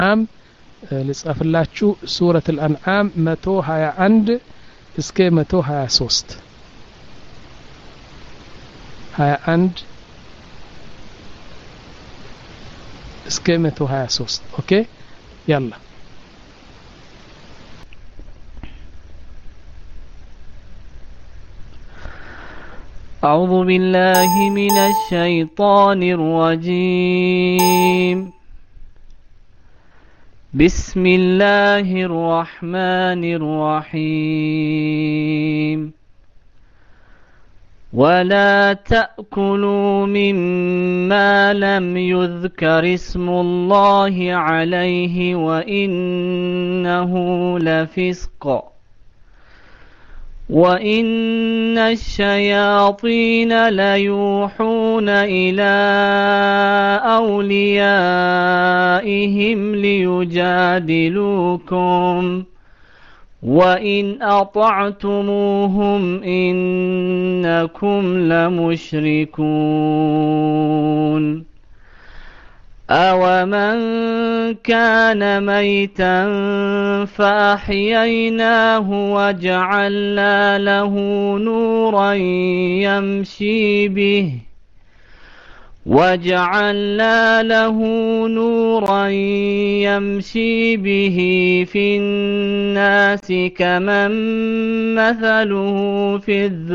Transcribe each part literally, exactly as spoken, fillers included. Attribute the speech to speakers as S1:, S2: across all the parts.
S1: الأنعام لصفلاችሁ سورة الأنعام مئة وواحد وعشرين እስከ مئة وثلاثة وعشرين واحد وعشرين እስከ مئة وثلاثة وعشرين اوكي يلا
S2: أعوذ بالله من الشيطان الرجيم بسم الله الرحمن الرحيم ولا تأكلوا مما لم يذكر اسم الله عليه وإنه لفسق وإن الشياطين ليوحون إلى أوليائهم ليجادلوكم وإن أطعتموهم إنكم لمشركون أومن كان ميتا فأحييناه وجعلنا له نورا يمشي به وجعلنا له نورا يمشي به في الناس كمن مثله في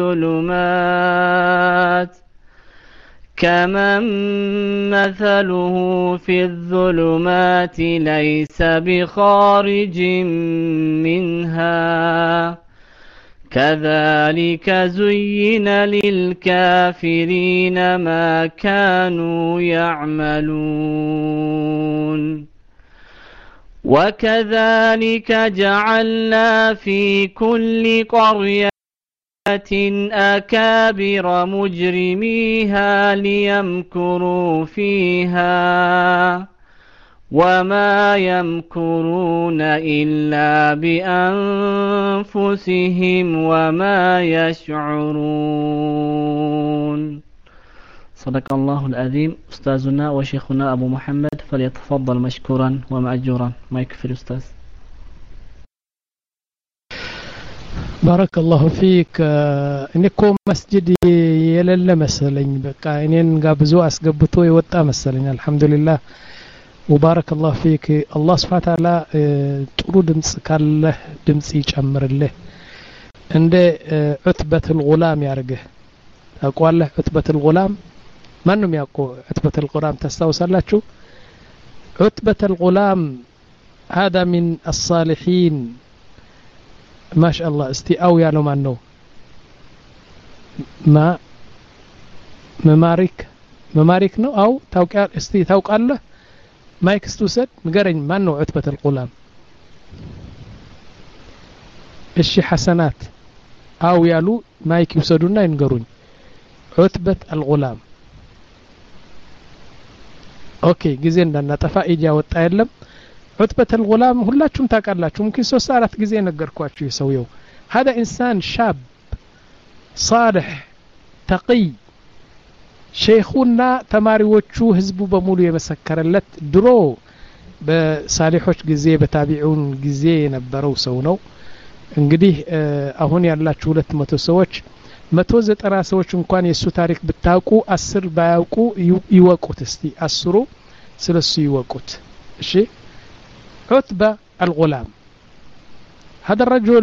S2: الظلمات كمن مثله في الظلمات ليس بخارج منها كذلك زين للكافرين ما كانوا يعملون وكذلك جعلنا في كل قرية أكابر مجرميها ليمكروا فيها وما يمكرون إلا بأنفسهم وما يشعرون صدق الله العظيم أستاذنا وشيخنا أبو محمد فليتفضل مشكورا ومأجورا ما يكفي الأستاذ
S1: بارك الله فيك انكم مسجد يلل مسلኝ በቃ እኔን ጋብዞ አስገብቶ የወጣ መስለኝ አልহামዱሊላህ وبارك الله فيك الله سبحانه وتعالى ጥሩ ድምጽ ካለ ድምጽ ይጨምርልህ እንደ ዑትበት الغلام ያርግህ ታውቃለህ ዑትበት الغلام ማንንም ያውቁ ዑትበት الغلام ተስተውሳላችሁ ዑትበት الغلام هذا من الصالحين ما شاء الله استي او يالو مانو ما ممارك ممارك نو او توقع استي توقعله مايك استوسد نغرኝ مانو عتبة الغلام الشي حسنات او يالو مايك يوسدونا ينغሩኝ عتبة الغلام اوكي ጊዜ እንዳናጠፋ እጃ ወጣ አይደለም عتبة الغلام ሁላችሁም ታውቃላችሁ ممكن ሶስት አራት ጊዜ ነገርኳችሁ ይሰውየው هذا انسان شاب صالح تقي شيخنا ተማሪዎቹ ህዝቡ በሙሉ የመሰከረለት ድሮ በሳሊሖች ጊዜ በታቢዑን ጊዜ የነበረው ሰው ነው እንግዲህ አሁን ያላችሁ ሁለት መቶ ሰዎች መቶ ዘጠና ሰዎች እንኳን የሱ ታሪክ ብታውቁ አስር ባያውቁ ይወቁት እስቲ አስሩ ስለሱ ይወቁት እሺ عتبة الغلام هذا الرجل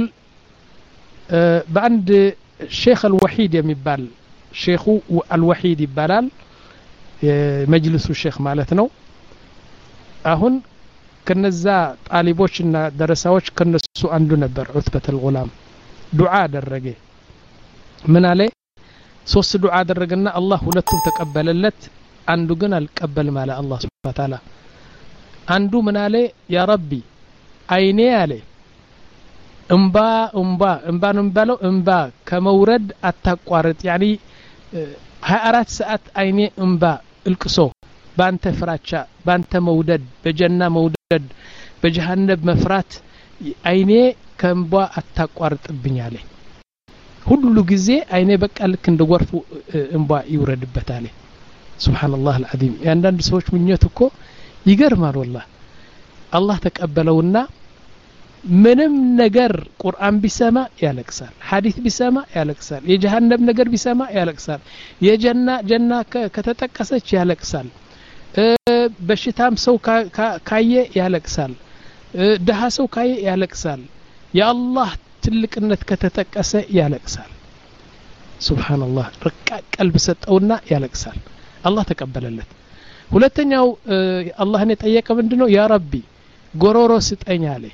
S1: بعند الشيخ الوحيد يمبال شيخ الوحيد يبالال مجلس الشيخ مالتنا አሁን ከነዛ ጣሊቦችና ደረሳዎች ከነሱ አንዱ ነበር عتبة الغلام ዱዓ አደረገ ምን አለ ሶስት ዱዓ አደረገና አላህ ሁለቱም ተቀበለለት አንዱ ግን አልቀበልም አለ አላህ Subhanahu Wa Ta'ala አንዱ ምን አለ ያ ረቢ አይኔ አለ እንባ እንባ እንባ ነው የሚባለው እንባ ከመውረድ አታቋርጥ ያኒ ሃያ አራት ሰዓት አይኔ እንባ እልቅሶ ባንተ ፍራቻ ባንተ መውደድ በጀና መውደድ በጀሃነም መፍራት አይኔ ከእንባ አታቋርጥብኝ አለ ሁሉ ጊዜ አይኔ በቃ ልክ እንደ ጎርፉ እንባ ይወረድበታል ሱብሃንአላህ አልዓዚም ያንዳንድ ሰዎች ምኞት እኮ ይገርማል والله አላህ ተቀበለውና ምንም ነገር ቁርአን ቢሰማ ያለቅሳል ሐዲስ ቢሰማ ያለቅሳል የጀሃነም ነገር ቢሰማ ያለቅሳል የጀና ጀና ከተጠቀሰች ያለቅሳል በሽታም ሰው ካየ ያለቅሳል ደሃ ሰው ካየ ያለቅሳል የአላህ ትልቅነት ከተጠቀሰ ያለቅሳል ሱብሃንአላህ ረቃ ቀልብ ሰጠውና ያለቅሳል አላህ ተቀበለለት ሁለተኛው አላህን የጠየቀ ምንድነው ያ ረቢ ጎሮሮ ስጠኝ አለ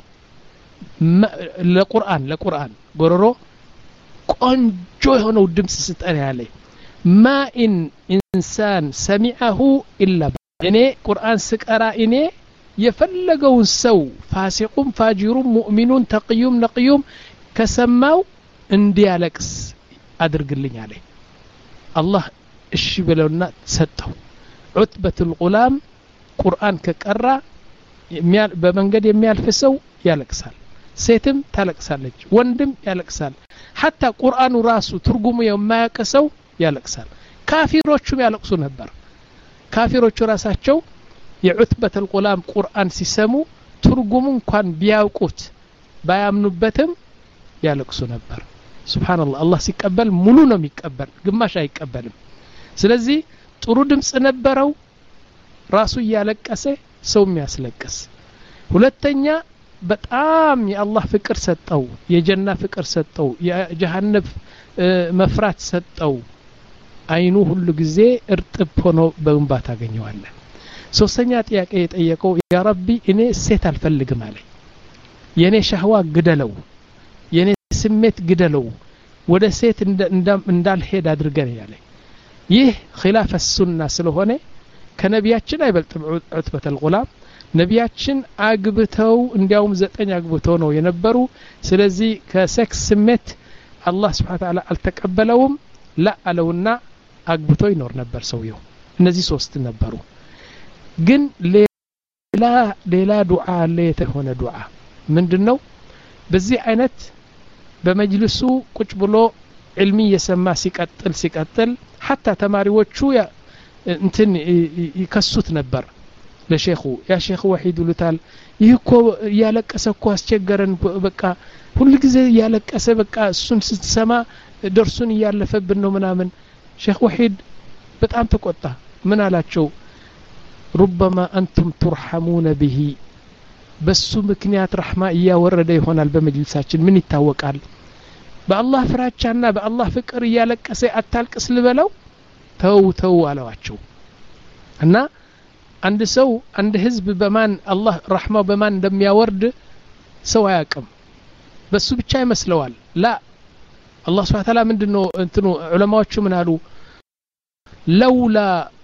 S1: ለቁርአን ለቁርአን ጎሮሮ ቆንጆ የሆነው ድምጽ ስጠኝ አለ ማ ኢን ኢንሳን ሰሚዐሁ ኢላ እኔ ቁርአን ስቀራ እኔ የፈለገውን ሰው ፋሲቁም ፋጂሩም ሙእሚኑን ተቅዩም ነቅዩም ከሰማው እንዲያለቅስ አድርግልኝ አለ አላህ እሺ ብለውና ሰጠው ዑትበቱል ጉላም ቁርአን ከቀራ በመንገድ የሚያልፍ ሰው ያለቅሳል ሴትም ታለቅሳለች ወንድም ያለቅሳል hatta ቁርአኑ ራሱ ትርጉሙ የማያቀሰው ያለቅሳል ካፊሮቹም ያለቅሱ ነበር ካፊሮቹ ራሳቸው የዑትበቱል ጉላም ቁርአን ሲሰሙ ትርጉሙ እንኳን ቢያውቁት ባያምኑበትም ያለቅሱ ነበር ሱብሃንአላህ አላህ ሲቀበል ሙሉ ነው የሚቀበል ግማሽ አይቀበልም ስለዚህ ጥሩ ድምጽ ነበረው ራሱ ያለቀሰ ሰው የሚያስለቅስ ሁለተኛ በጣም የአላህ ፍቅር ሰጠው የጀና ፍቅር ሰጠው የጀሃነም መፍራት ሰጠው አይኑ ሁሉ ጊዜ እርጥብ ሆኖ በእንባ ታገኘዋለህ ሶስተኛ ጥያቄ የጠየቀው ያ ረቢ እኔ ሴት አልፈልግም አለ የኔ ሻህዋ ግደለው የኔ ስሜት ግደለው ወደ ሴት እንዳልሄድ አድርገን ያለ ይህ ኺላፍ السنة ስለሆነ ከነቢያችን አይበልጥም ዑትበቱል ጉላም ነቢያችን አግብተው እንዲያውም ዘጠኝ አግብተው ነው የነበሩ ስለዚህ ከሴክስ ስሜት አላህ Subhanahu Ta'ala አልተቀበለውም ላ አለውና አግብቶ ይኖር ነበር ሰውየው እነዚህ ሶስት ነበሩ ግን ሌላ ሌላ ዱዓ አለ የተሆነ ዱዓ ምንድነው በዚህ አይነት በመጅልሱ ቁጭ ብሎ ዒልሚ የሰማ ሲቀጥል ሲቀጥል hatta ተማሪዎቹ እንትን ይከሱት ነበር ለሼኹ ያ ሼኹ ወሂድ ይሉታል ይህኮ ያለቀሰኮ አስቸገረን በቃ ሁሉ ጊዜ ያለቀሰ በቃ እሱን ስትሰማ ደርሱን ያለፈብን ነው ምናምን ሼኽ ወሂድ በጣም ተቆጣ ምን አላቸው ربما انتم ترحمون به በሱ ምክንያት ረህማ ያወረደ ይሆናል በመጅልሳችን ምን ይታወቃል በአላህ ፍራቻና በአላህ ፍቅር ያለቀሰ አታልቅስ ልበለው ተው ተው አለዋቸው እና አንድ ሰው አንድ ህዝብ በማን አላህ ረህማው በማን እንደሚያወርድ ሰው አያውቅም በሱ ብቻ ይመስለዋል ላ አላህ Subhanahu Ta'ala ምንድነው እንትኑ ዑለማዎቹ ምን አሉ ለውላ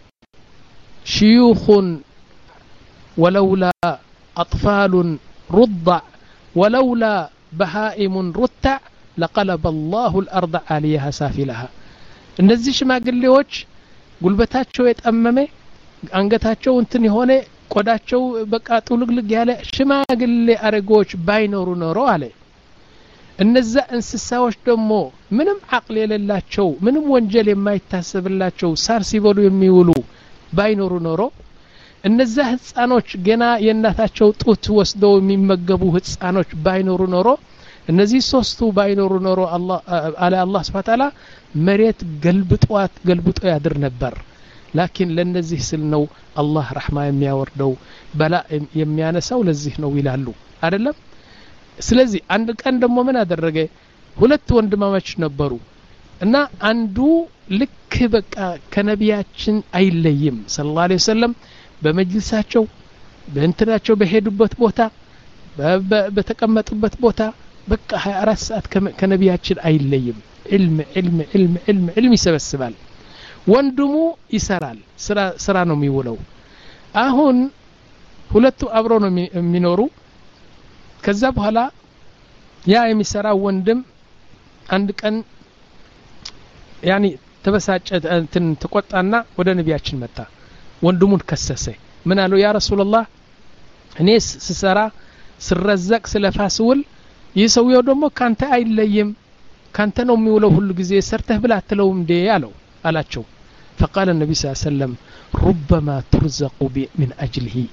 S1: شيوخ ولولا أطفال رضع ولولا بهائم رتع لقلب الله الأرض عليها سافلها እነዚህ ሽማግሌዎች ጉልበታቸው የተአመመ አንገታቸው እንትን የሆነ ቆዳቸው በቃ ጥልግልግ ያለ ሽማግሌ አረጋዎች ባይኖሩ ኖሮ አለ እነዛ እንስሳዎች ደግሞ ምንም አቅል የሌላቸው ምንም ወንጀል የማይታሰብላቸው ሳር ሲበሉ የሚውሉ ባይኖሩ ኖሮ እነዛ ህፃኖች ገና የእናታቸው ጡት ወስደው የሚመገቡ ህፃኖች ባይኖሩ ኖሮ እነዚህ ሶስቱ ባይኖሩ ኖሮ አላህ አለ አላህ Subhanahu Ta'ala መሬት ገልብጧት ገልብጦ ያድር ነበር ላኪን ለነዚህ ስል ነው አላህ ረህማ የሚያወርደው በላ የሚያነሳው ለዚህ ነው ይላሉ አይደለም ስለዚህ አንድ ቀን ደግሞ ምን አደረገ ሁለት ወንድማማች ነበሩ እና አንዱ ልክ በቃ ከነቢያችን አይለይም ሰለላሁ ዐለይሂ ወሰለም በመጅልሳቸው በእንትናቸው በሄዱበት ቦታ በተቀመጡበት ቦታ በቃ ሃያ አራት ሰዓት ከነቢያችን አይለይም علم علم علم علم علم ይሰበስባል ወንድሙ ይሰራል ስራ ስራ ነው የሚውለው አሁን ሁለቱ አብረው ነው የሚኖሩ ከዛ በኋላ ያ የሚሰራው ወንድም አንድ ቀን ያኒ ተበሳጨ እንትን ተቆጣና ወደ ነቢያችን መጣ ወንድሙን ከሰሰ ምን አለው ያ ረሱላህ እኔስ ስሰራ ስረዘቅ ስለፋስውል ይሰውየው ደግሞ ካንተ አይለይም ካንተ ነው የሚውለው ሁሉ ጊዜ ሰርተህ ብላ አትለውም እንዴ አለው አላቸው فقال النبي صلى الله عليه وسلم ربما ترزق من اجله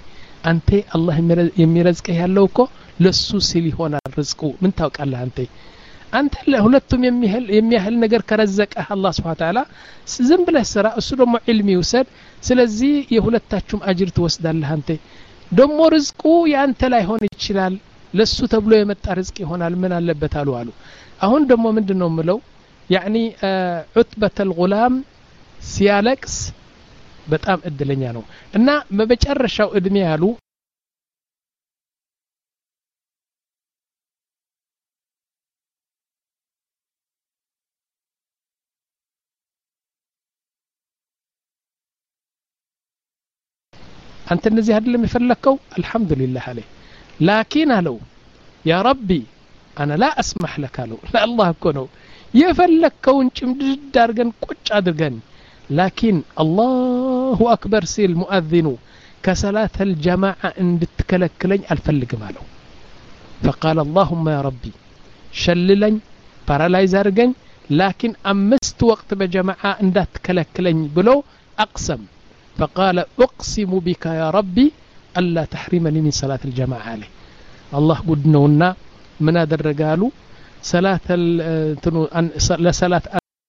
S1: አንተ አላህ የሚረዝቅህ ያለው እኮ ለሱ ሲል ይሆናል ርዝቁ ምን ታውቃለህ አንተ አንተ ለሁለቱም የሚያህል የሚያህል ነገር ከረዘቀህ አላህ Subhanahu Wa Ta'ala ዝም ብለህ ስራ እሱ ደግሞ ዒልም ይውሰድ ስለዚህ የሁለታችሁም አጅር ትወስዳለህ አንተ ደግሞ ርዝቁ ያንተ ላይ ሆነ ይችላል ለሱ ተብሎ የመጣ ርዝቅ ይሆናል ምን አለበት አሉ አሉ አሁን ደግሞ ምንድነው ምለው يعني عتبة الغلام ሲያለቅስ በጣም እድለኛ ነው እና በመጨረሻው እድሜ ያሉ አንተ እንደዚህ አይደለም የፈለከው አልহামዱሊላህ አለይ ላኪን አለው ያ ረቢ انا لا اسمح لك አለው ለአላህ እኮ ነው የፈለከውን ጭምድድ አድርገን ቁጭ አድርገን لكن الله أكبر سيل مؤذن كصلاة الجماعة اندتكلكلن الفلقم አለው فقال اللهم يا ربي شللن بارالايز አድርገኝ لكن أمست وقت بجماعة اندتكلكلن بلو أقسم فقال أقسم بك يا ربي ألا تحرمني من صلاة الجماعة عليه الله قد نونا من أدرقالو صلاة لصلاة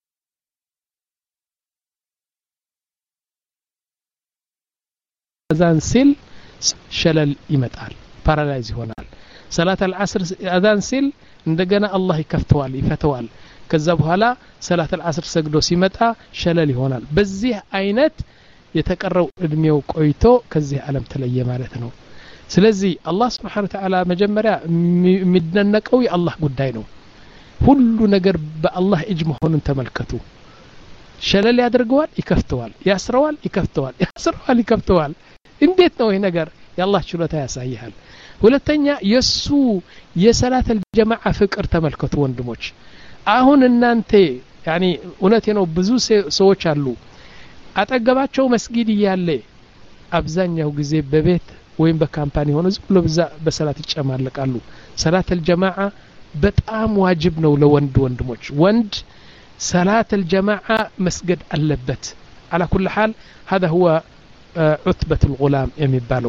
S1: أذان سيل شلل يمتال بارالايز ይሆናል صلاة العصر أذان سيل እንደገና አላህ ይከፍተዋል ይፈተዋል ከዛ በኋላ صلاة العصر ሰግዶ ሲመጣ ሸለል ይሆናል በዚህ አይነት የተቀረው እድሜው ቆይቶ ከዚህ ዓለም ተለየ ማለት ነው ስለዚህ አላህ Subhanahu Wa Ta'ala መጀመሪያ የሚደነቀው የአላህ ጉዳይ ነው ሁሉ ነገር በአላህ እጅ መሆኑን ተመልከቱ ሸለል ያደርገዋል ይከፍተዋል ያስረዋል ይከፍተዋል ያስረዋል ይከፍተዋል እንዴት ነው ይሄ ነገር የአላህ ችሎታ ያሳያል ሁለተኛ የሱ የሰላት الجماعة ፍቅር ተመልከቱ ወንድሞች አሁን እናንተ يعني እውነቴ ነው ብዙ ሰዎች አሉ አጠገባቸው መስጊድ ያለ አብዛኛው ጊዜ በቤት ወይም በካምፓኒ ሆኖ ዝም ብሎ በሰላት ይጨማለቃሉ ሰላት الجماعة በጣም ዋጅብ ነው ለወንድ ወንድሞች ወንድ صلاة الجماعة مسجد اللبت على كل حال هذا هو عتبة الغلام የሚባለው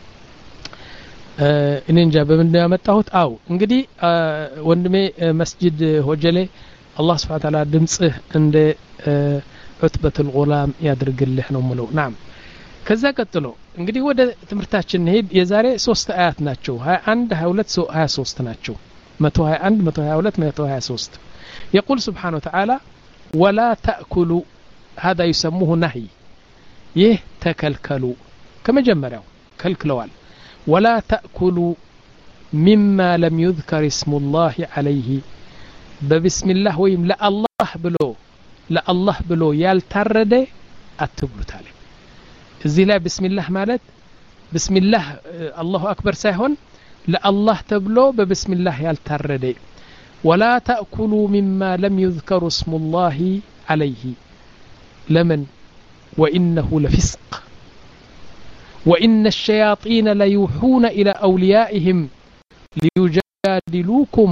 S1: እኔ እንጃ በምን ያመጣሁት አው እንግዲህ ወንድሜ መስጂድ ሆጀሌ አላህ Subhanahu Wa Ta'ala ድምጽህ እንደ عتبة الغلام ያድርግልህ ነው ምለው نعم ከዛ ቀጥሎ እንግዲህ ወደ ትምርታችን ሄድ የዛሬ ሶስት አያት ናቸው ሃያ አንድ ሃያ ሁለት ሃያ ሶስት ናቸው مئة وواحد وعشرين مئة وواحد وعشرين مئة وواحد وثلاثين يقول سبحانه وتعالى ولا تأكلوا هذا يسموه نهي يه تكلكلوا كما جمروا كلكلوال ولا تأكلوا مما لم يذكر اسم الله عليه بسم الله ويم لا الله بلو لا الله بلو يالترد أتبلو تالي زي لا بسم الله مالت بسم الله الله أكبر سايهون لا الله تبلو بسم الله يالترد ولا تأكلوا مما لم يذكر اسم الله عليه لمن وإنه لفسق وإن الشياطين ليوحون إلى أوليائهم ليجادلوكم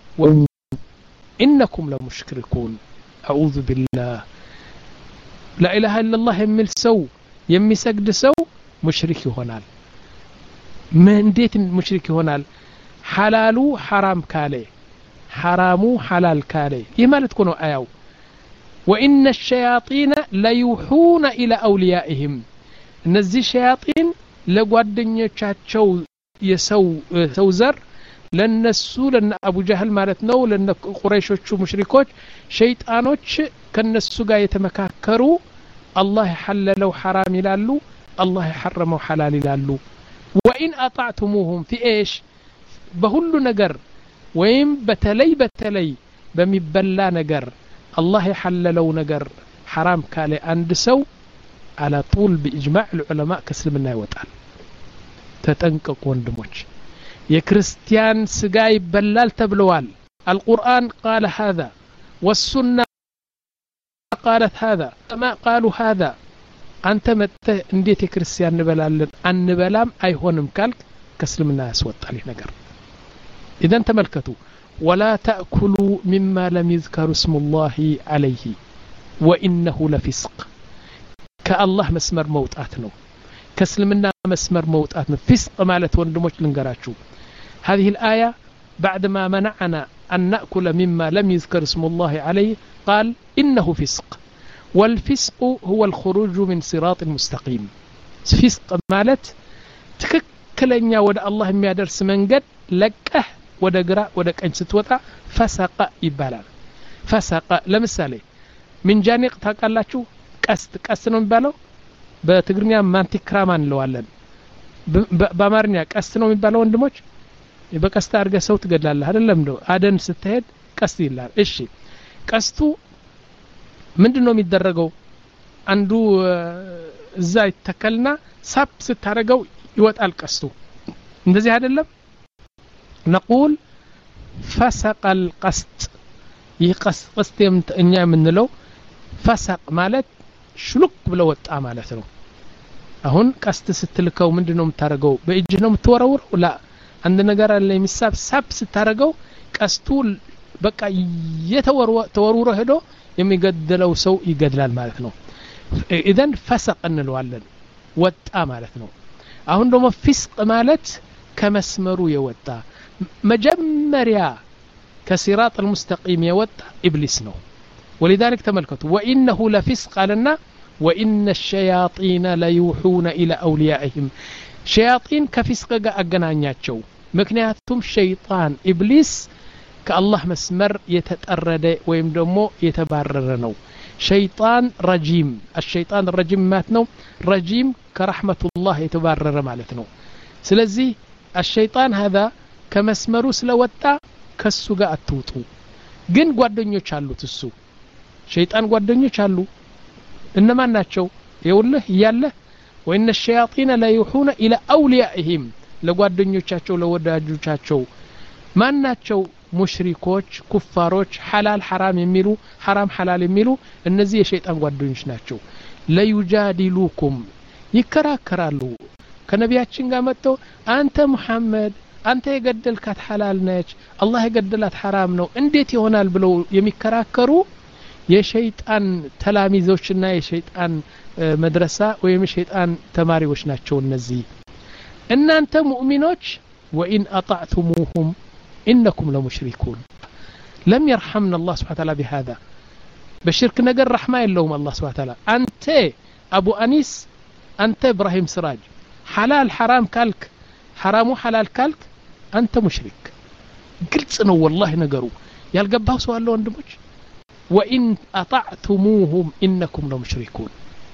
S1: وإنكم لمشركون أعوذ بالله لا إله إلا الله يمل سو يمي سجد سو مشرك هنال من ديت مشرك هنال حلالو حرام كالي حرامو حلال كالي يما تكونوا آيو وإن الشياطين ليوحون إلى أوليائهم እነዚህ ሸያጢን ለጓደኞቻቸው የሰው ሰው ዘር ለነሱ ለነ አቡ ጀህል ማለት ነው ለነ ቁረይሾቹ ሙሽሪኮች ሸይጣኖች ከነሱ ጋር የተመካከሩ አላህ يحلለው حرام ይላሉ አላህ يحرمው حلال ይላሉ وإن أطعتموهم في إيش በሁሉ ነገር ወይም በተለይ በተለይ በሚበላ ነገር አላህ يحلለው ነገር حرام ካለ አንድ ሰው على طول بإجماع العلماء كسلمنا يوطال تتنقق وندموش يا كريستيان سغاي بلال تبلوال القرآن قال هذا والسنة قالت هذا ما قالوا هذا أنت مت انديت يا كريستيان نبلال أن نبلام أيهونم كالك كسلمنا يسوطال نجر إذا تملكتوا ولا تأكلوا مما لم يذكر اسم الله عليه وإنه لفسق كالله مسمر موتات ነው كسلمنا مسمر موتات فسق مالت وندموش لنقراتشو هذه الآية بعدما منعنا أن نأكل مما لم يذكر اسم الله عليه قال إنه فسق والفسق هو الخروج من صراط المستقيم فسق مالت تككلنيا ود الله የሚያደርስ መንገድ ለቀህ ወደ ግራ ወደ ቀኝ ስትወጣ ፈሰቀ ይባላል ፈሰቀ ለምሳሌ ምንጃኒቅ ታውቃላችሁ ቀስት ቀስት ነው የሚባለው በትግርኛ ማንቲክራማን እንለዋለን በአማርኛ ቀስት ነው የሚባለው ወንድሞች በቀስት አድርገህ ሰው ትገድላለህ አይደለም ነው አደን ስትሄድ ቀስት ይላል እሺ ቀስቱ ምንድነው የሚደረገው አንዱ እዛ ይተከልና ሳብ ስታረገው ይወጣል ቀስቱ እንደዚህ አይደለም نقول فسق القسط يقسط قسطም እኛ የምንለው ፈሰቅ ማለት ሽሉክ ብሎ ወጣ ማለት ነው አሁን ቀስት ስትልከው ምንድነው የምታረገው በእጅህ ነው የምትወረውረው ላ አንድ ነገር አለ የሚሳብ ሳብ ስታረገው ቀስቱ በቃ የተወረወረ ሄዶ የሚገድለው ሰው ይገድላል ማለት ነው ኢዘን ፈሰቅ እንለዋለን ወጣ ማለት ነው አሁን ደግሞ ፍስቅ ማለት ከመስመሩ የወጣ መጀመሪያ ከሲራጥ المستقيم የወጣ ኢብሊስ ነው ولذلك تملكته وانه لفسق لنا وان الشياطين ليوحون الى اوليائهم شياطين كفسق ጋር አገናኛቸው ምክንያቱም ሸይጣን ኢብሊስ ከአላህ መስመር የተጠረደ ወይም ደግሞ የተባረረ ነው ሸይጣን ረጂም الشيطان الرجيم ማለት ነው ረጂም ከረህመቱላህ የተባረረ ማለት ነው ስለዚህ الشيطان هذا ከመስመሩ ስለወጣ ከሱ ጋር አትውጡ ግን ጓደኞች አሉት እሱ ሸይጣን ጓደኞች አሉ እነማን ናቸው ይውልህ ያለ وان الشياطين لا يوحون الى اوليائهم ለጓደኞቻቸው ለወዳጆቻቸው ማን ናቸው ሙሽሪኮች ኩፋሮች ሐላል ሐራም የሚሉ ሐራም ሐላል የሚሉ እነዚህ የሸይጣን ጓደኞች ናቸው ለዩጃዲሉኩም ይከራከራሉ ከነቢያችን ጋር መጥተው አንተ መሐመድ አንተ የገደልካት ሐላል ነች አላህ የገደላት ሐራም ነው እንዴት ይሆናል ብለው የሚከራከሩ የሸይጣን ተላሚዞችና የሸይጣን መድረሳ ወይም የሸይጣን ተማሪዎች ናቸው እነዚህ እናንተ ሙእሚኖች وإن أطعتموهم إنكم لمشركون لم يرحمنا الله سبحانه وتعالى بهذا بشرك نجر رحمة اللهم الله سبحانه وتعالى أنت أبو أنيس أنت إبراهيم سراج حلال حرام كالك حرام حلال كالك أنت مشرك قلت سنو والله نجروا يالقبها سؤال له عندمج وإن أطعتموهم إنكم لمشركون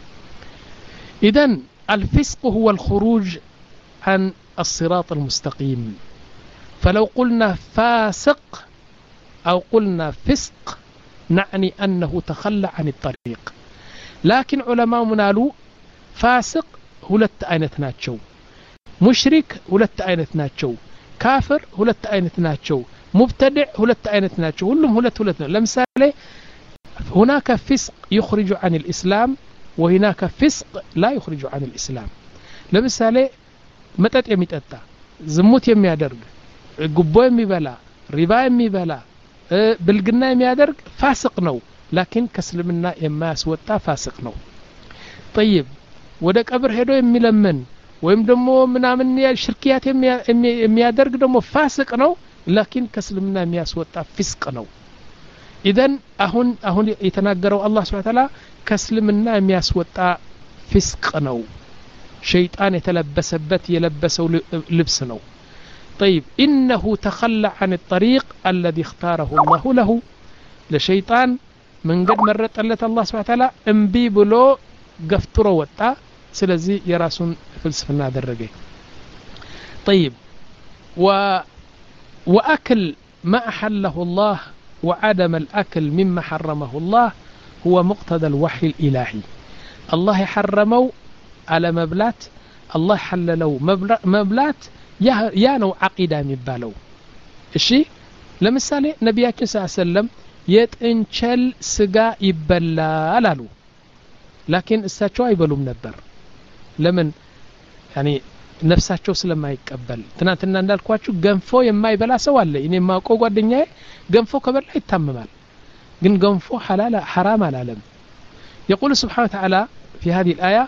S1: إذن الفسق هو الخروج عن الصراط المستقيم فلو قلنا فاسق أو قلنا فسق نعني أنه تخلى عن الطريق لكن علماء منالو فاسق ሁለት አይነት ናቸው ሙሽሪክ ሁለት አይነት ናቸው ካፍር ሁለት አይነት ናቸው ሙብተዲዕ ሁለት አይነት ናቸው ሁሉም ሁለት ሁለት ነው ለምሳሌ هناك فسق يخرج عن الإسلام وهناك فسق لا يخرج عن الإسلام ለምሳሌ መጠጥ የሚጠጣ ዝሙት የሚያደርግ ጉቦ የሚበላ ሪባ የሚበላ ብልግና የሚያደርግ ፋሲቅ ነው لكن ከእስልምና የማያስወጣ ፋሲቅ ነው طيب ወደ ቀብር ሄዶ የሚለምን ወይም ደግሞ ምናምን ሽርኪያት የሚያደርግ ደግሞ ፋሲቅ ነው لكن ከእስልምና የሚያስወጣ ፍስቅ ነው ኢዘን አሁን አሁን የተናገረው አላህ Subhanahu Wa Ta'ala ከእስልምና የሚያስወጣ ፍስቅ ነው شيطان يتلبسበት የለበሰው ልብስ ነው طيب انه تخلى عن الطريق الذي اختاره الله له لشيطان من قد مرتለት الله سبحانه وتعالى እንቢ ብሎ ገፍትሮ ወጣ ስለዚህ የራሱን ፍልስፍና አደረገ طيب و واكل ما احله الله وعدم الاكل مما حرمه الله هو مقتضى الوحي الالهي الله يحرمه على مبلات الله حللوا مبلات يا نو عقيده የሚባለው እሺ ለምሳሌ ነብያችን ሰለላሁ ዐለይሂ ወሰለም የጥንቸል ስጋ ይበላል አሉ لكن እሳቸው አይበሉም ነበር ለምን يعني ነፍሳቸው ስለማይቀበል ትናንትና እንዳልኳችሁ ገንፎ የማይበላ ሰው አለ እኔ ማውቀው ጓደኛዬ ገንፎ ከበላ ይታመማል ግን ገንፎ حلال حرام አላለም يقول سبحانه وتعالى في هذه الآية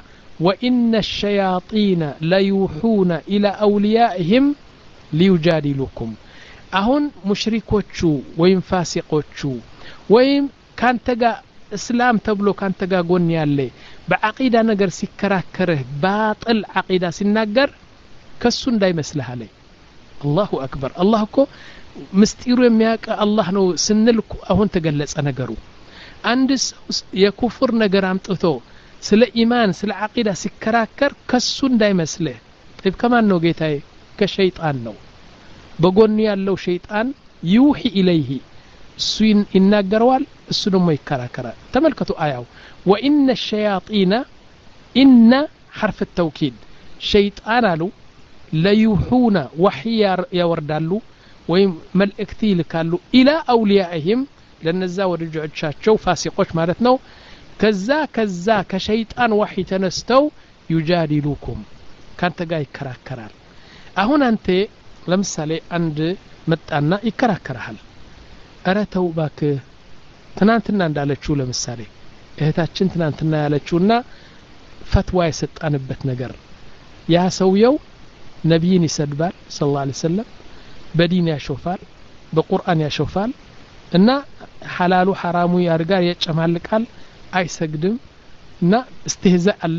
S1: وإن الشياطين ليوحون إلى أوليائهم ليجادلوكم أهون مشركوتشو ويم فاسقوتشو ويم كان تجا إسلام تبلو كان تجا قوني اللي بعقيدة نجر سكراكره باطل عقيدة سنجر كسون داي مسلها لي الله أكبر الله كو مستيرو يمياك الله نو سنلكو أهون تجلس أنا جرو عندس يكفر نجر عم تثو سلا إيمان سلا عقيدة سكراكر كسون داي مسله طيب كمان نو جيتاي كشيطان نو بقولني الله شيطان يوحي إليه سين إن جروال السنم يكراكرا تملكتوا آية وإن الشياطين إن حرف التوكيد شيطان له لا يوحون وحي يوردالو وملئكتي لكالو إلى أوليائهم لأن الزاور رجع تشاتشو فاسقوش مالتنا كذا كذا كشيطان وحي تنستو يجادلوكم كانت جاي كراكرال أهون أنت لمثالي عند متأنا يكراكرهال أرى توباك تنانتنا እንዳለችው ለምሳሌ እህታችን ትናንትና ያለችውና ፈትዋ የሰጣንበት ነገር ያ ሰውየው ነብይን ይሰድባል ሰለላሁ ዐለይሂ ወሰለም በዲን ያሾፋል በቁርአን ያሾፋል እና ሐላሉ ሐራሙ ያርጋል ያጨማልቃል አይሰግድም እና استهزاء አለ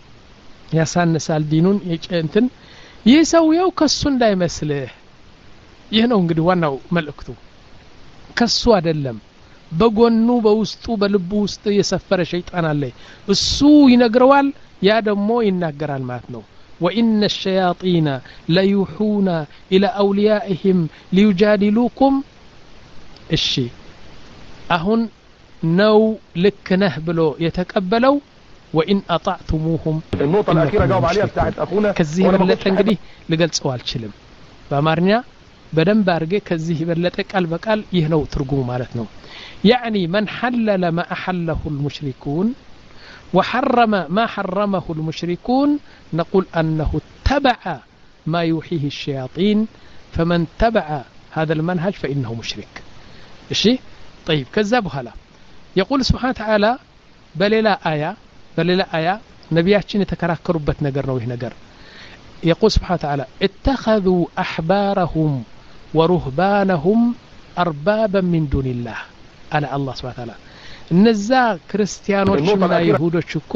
S1: ያሳነሳል ዲኑን የጨንትን ይህ ሰውየው ከሱ እንዳይመስልህ ይህ ነው እንግዲህ ዋናው መልእክቱ ከሱ አይደለም በጎኑ በውስጡ በልቡ ውስጥ የሰፈረ ሸይጣን አለ እሱ ይነግረዋል ያ ደግሞ ይናገራል ማለት ነው وإن الشياطين ليوحون إلى أوليائهم ليجادلوكم الشي أهن نو لكنه بلو يتقبلوا وإن أطعتموهم
S3: النقطة الأخيرة جاوب عليها بتاعت أخونا
S1: كزيه بلت انجدي لقلت سؤال شلم بأمارنيا بدن بارجي كزيه بلتك البقال يهنو ترجمه مالتنا يعني من حلل ما أحله المشركون وحرم ما حرمه المشركون نقول أنه اتبع ما يوحيه الشياطين فمن تبع هذا المنهج فإنه مشرك إشي طيب كذبوا هلا يقول سبحانه وتعالى بل لا آية بل لا آية نبياتشين يتكراكروا بتنجر نويه نجر يقول سبحانه وتعالى اتخذوا أحبارهم ورهبانهم أربابا من دون الله على الله سبحانه وتعالى እነዛ ክርስቲያኖችና ይሁዶች እኮ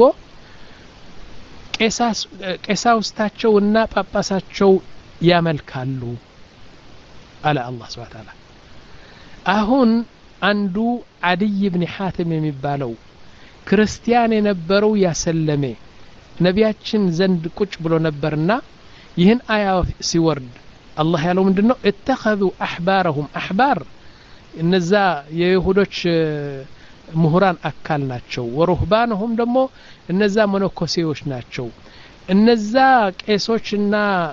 S1: ቄሳስ ቄሳውስታቸውና ጳጳሳቸው ያመልካሉ አለ አላህ Subhanahu Ta'ala አሁን አንዱ አድይ ኢብኑ ሐቲም የሚባለው ክርስቲያን የነበረው ያሰለመ ነቢያችን ዘንድ ቁጭ ብሎ ነበርና ይህን አያ ሲወርድ አላህ ያለው ምንድነው اتخذوا احبارهم احبار እነዛ የይሁዶች ምሁራን አካል ናቸው ወሩህባንሁም ደግሞ እነዛ መነኮሴዎች ናቸው እነዛ ቄሶችና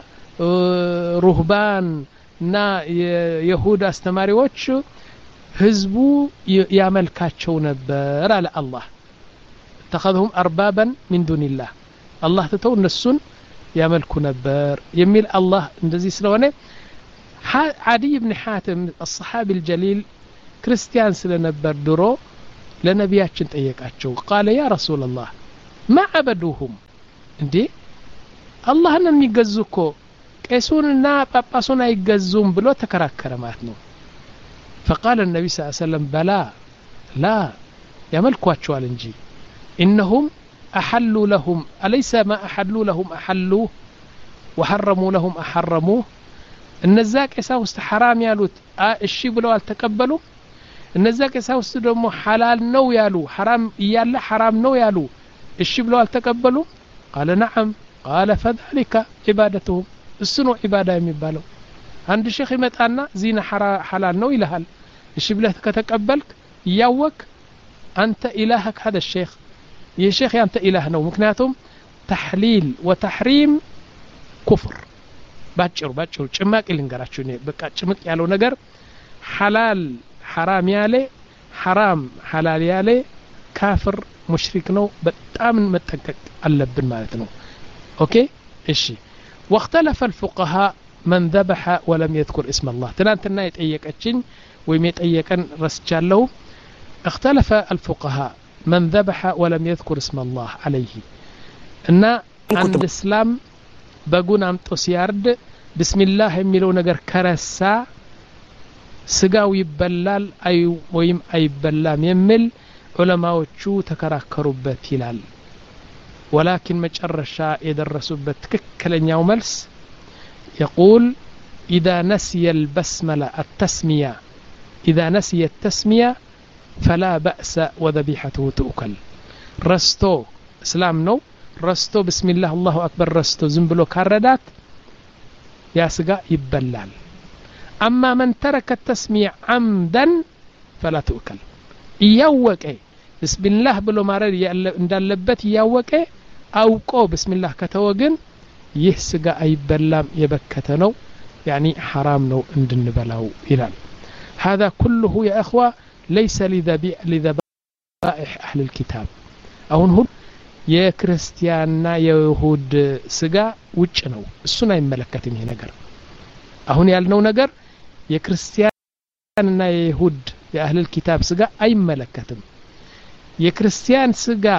S1: ሩህባን እና የይሁዳ አስተማሪዎች ህዝቡ ያመልካቸው ነበር አለ አላህ ተخذهم اربابا من دون الله አላህ ተተው እነሱን ያመልኩ ነበር የሚል አላህ እንደዚህ ስለሆነ عدي بن حاتم الصحابي الجليل ክርስቲያን ስለነበር ድሮ ለነቢያችን ጠየቃቸው قال يا رسول الله ما عبدوهم እንዴ አላህን የሚገዙኮ ቄሱንና ጳጳሱን አይገዙም ብሎ ተከራከረ ማለት ነው فقال النبي صلى الله عليه وسلم بلا لا ያመልኳቸዋል እንጂ انهم احلوا لهم اليس ما احلوا لهم احلوه وحرموا لهم احرموه እነዛ ቄሳውስት حرام ያሉት እሺ ብለው አልተቀበሉ እነዛ ቄሳውስት ደግሞ حلال ነው ያሉ حرام እያለ حرام ነው ያሉ እሺ ብለው አልተቀበሉ قال نعم قال فذلك عبادتهم السنو عباده የሚባለው አንድ ሼክ ይመጣና ዚና حلال ነው ይልሃል እሺ ብለህ ከተቀበልክ ያወክ አንተ ኢላህክ هذا الشيخ ይህ ሼክ ያንተ ኢላህ ነው ምክንያቱም تحليل وتحريم كفر ባጭሩ ባጭሩ ጭማቂ ልንገራችሁ እኔ በቃ ጭምቅ ያለው ነገር حلال حرام ያለ حرام حلال ያለ ካፍር ሙሽሪክ ነው በጣም መጠንቀቅ አለብን ማለት ነው ኦኬ እሺ واختلف الفقهاء من ذبح ولم يذكر اسم الله ትናንትና የጠየቀችኝ ወይም የጠየቀን ረስቻለሁ اختلف الفقهاء من ذبح ولم يذكر اسم الله عليه እና አንድ እስላም በጉን አምጦ ሲያርድ ቢስሚላህ የሚለው ነገር ከረሳ ስጋው ይበላል አይ ወይም አይበላም የሚል ዑለማዎቹ ተከራከሩበት ይላል ولكن መጨረሻ የደረሱበት ትክክለኛው መልስ يقول إذا نسي البسملة التسمية إذا نسي التسمية فلا بأس وذبيحته تؤكل رستو اسلام نو رستو بسم الله الله أكبر رستو زنبلو كاردات يا سقا يبلال أما من ترك التسمية عمدا فلا تؤكل يوك اي بسم الله بلو مارد اندالبت يوك اي أوقو بسم الله كتوغن يسقا يبلام يبكتنو يعني حرام نو اندن بلاو إلال هذا كله يا أخوة ليس لذبائح أهل الكتاب أهون هو يا كريستياننا يهود سقا وجنو السنة يملكتين هنا نجر أهون يالنو نجر يا كريستياننا يهود يا أهل الكتاب سقا أي ملكتهم يا كريستيان سقا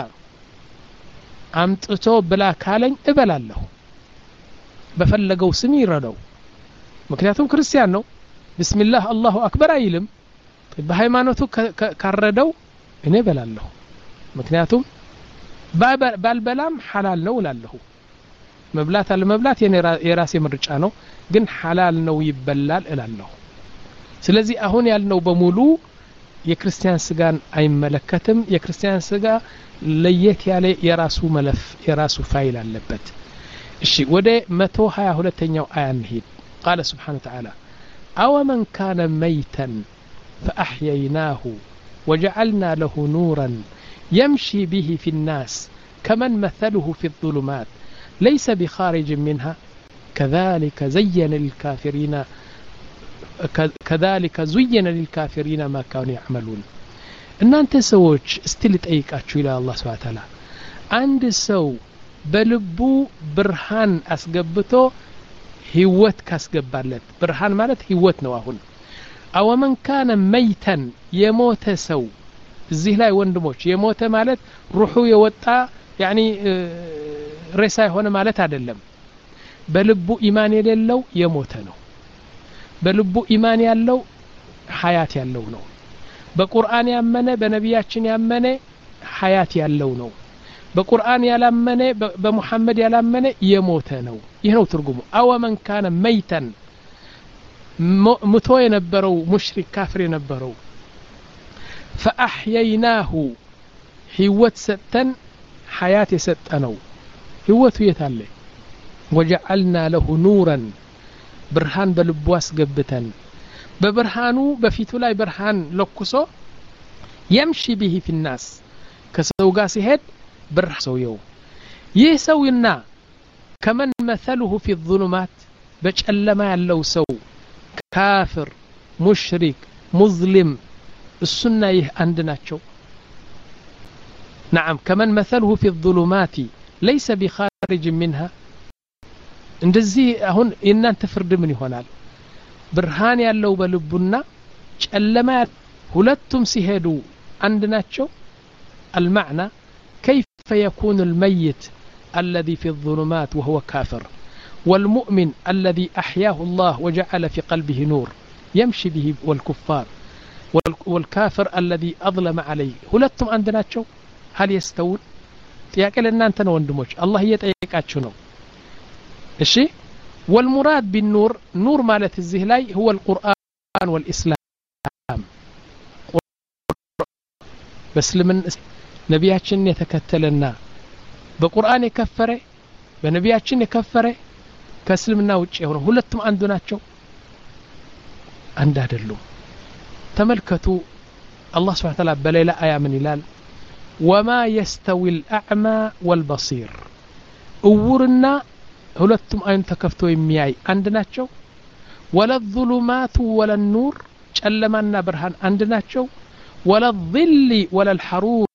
S1: أمتتو بلا كالين إبلا له بفلقوا سمير ردو مكنياتهم كريستيان نو بسم الله الله أكبر أيلم طيب بهايمانوتو كاردو إني بلا له مكنياتهم بالبلام حلال نو لاله مبلات المبلات يعني يراسي مرجع نو ግን حلال ነው ይበላል እላለሁ ስለዚህ አሁን ያልነው በሙሉ የክርስቲያን ስጋን አይመለከትም የክርስቲያን ስጋ ለየት ያለ የራሱ መለፍ የራሱ ፋይል አለበት እሺ ወደ መቶ ሃያ ሁለተኛው አያ እንሂድ قال سبحانه وتعالى أو من كان ميتا فأحييناه وجعلنا له نورا يمشي به في الناس كمن مثله في الظلمات ليس بخارج منها كذلك زين للكافرين كذلك زين للكافرين ما كانوا يعملون ان انت سووች እስቲ ልጠይቃችሁ ይላል አላህ Subhanahu Wa Ta'ala አንድ ሰው በልቡ ብርሃን አስገብቶ ህይወት ካስገባለት ብርሃን ማለት ህይወት ነው አሁን አው መን ካነ መይተን የሞተ ሰው እዚህ ላይ ወንድሞች የሞተ ማለት ሩሑ የወጣ يعني ሬሳ ሆነ ማለት አይደለም በልቡ ኢማን የሌለው የሞተ ነው በልቡ ኢማን ያለው ሐያት ያለው ነው በቁርአን ያመነ በነቢያችን ያመነ ሐያት ያለው ነው በቁርአን ያላመነ በመሐመድ ያላመነ የሞተ ነው ይሄ ነው ትርጉሙ አው መን ካነ መይተን ሙቶ የነበረው ሙሽሪክ ካፍር የነበረው فأحييناه ህይወት ሰጠን ሐያት የሰጠነው ህይወቱ የታለ وجعلنا له نورا برهان بلبو አስገብተን በብርሃኑ በፊቱ ላይ ብርሃን ለኩሶ يمشي به في الناس ከሰው ጋር ሲሄድ ብርሃን ሰውየው ይህ ሰውና كمن مثله في الظلمات በጨለማ ያለው ሰው ካፍር ሙሽሪክ ሙስሊም السنة يه عندناچو نعم كمن مثله في الظلمات ليس بخارج منها እንደዚህ አሁን እናንተ ፍርድ ምን ይሆናል ብርሃን ያለው በልቡና ጨለማ ሁለቱም ሲሄዱ አንድ ናቸው المعنى كيف يكون الميت الذي في الظلمات وهو كافر والمؤمن الذي أحياه الله وجعل في قلبه نور يمشي به والكفار والكافر الذي أظلم عليه ሁለቱም አንድ ናቸው هل يستوون ጥያቄ ለእናንተ ነው ወንድሞች አላህ እየጠየቃችሁ ነው እሺ والمراد بالنور نور ማለት እዚህ ላይ هو القرآن والإسلام በእስልምና ነቢያችን የተከተለና በቁርአን የከፈረ በነቢያችን የከፈረ ከእስልምና ውጪ የሆነ ሁለቱም አንድ ናቸው አንድ አይደሉም ተመልከቱ الله سبحانه وتعالى بليلة آية من إلال وما يستوي الأعمى والبصير أورنا هلتم أين تكفتوا يمياي عندنا شو ولا الظلمات ولا النور شلمنا برهان عندنا شو ولا الظل ولا الحرور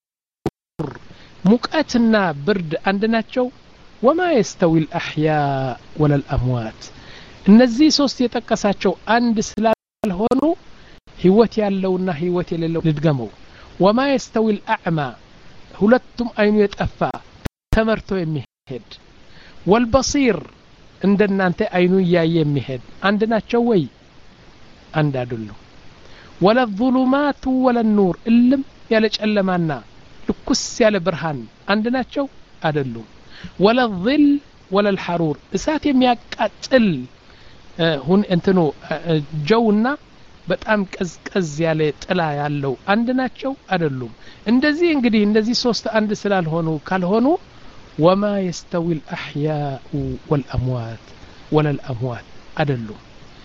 S1: مكأتنا برد عندنا شو وما يستوي الأحياء ولا الأموات النزي سوستي يتكساتشو عند سلال هونو ህይወት ያለውና ህይወት የሌለው ልድገመው وما يستوي الأعمى ሁለቱም አይኑ የጠፋ ተመርቶ የሚሄድ والبصير እንደናንተ አይኑ ያየ የሚሄድ አንድ ናቸው ወይ አንድ አይደሉም ولا الظلمات ولا النور እልም ያለ ጨለማና ልኩስ ያለ ብርሃን አንድ ናቸው አይደሉም ولا الظل ولا الحرور እሳት የሚያቃጥል ሁን እንትኑ ጀውና በጣም ቀዝቀዝ ያለ ጥላ ያለው አንድ ናቸው አይደሉም እንደዚህ እንግዲህ እንደዚህ ሶስት አንድ ስላልሆኑ ካልሆኑ وما يستوي الأحياء والأموات ولا الأموات አይደሉም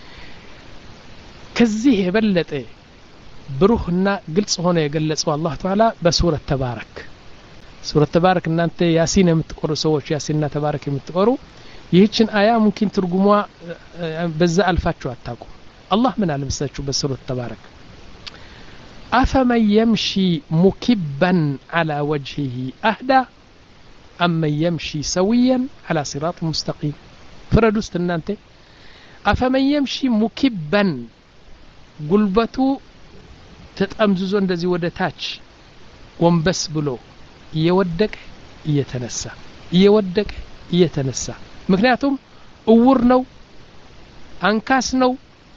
S1: ከዚህ የበለጠ ብሩህና ግልጽ ሆነ የገለጸው አላህ ተዓላ በሱረት ተባረክ ሱረት ተባረክ እናንተ ያሲን የምትቀሩ ሰዎች ያሲንና ተባረክ የምትቀሩ ይህችን አያ ممكن ትርጉሟ በዛ አልፋችሁ አታውቁ الله من አልመሰችሁ በሱረት ተባረክ أفمن يمشي مكبا على وجهه أهدى أم يمشي سويا على صراط مستقيم فردوا استنانت أفمن يمشي مكبا قلبته تتأمززو እንደዚህ ወደ ታች ወንበስ ብሎ እየወደቀ እየተነሳ እየወደቀ እየተነሳ ምክንያቱም እውር ነው አንካስ ነው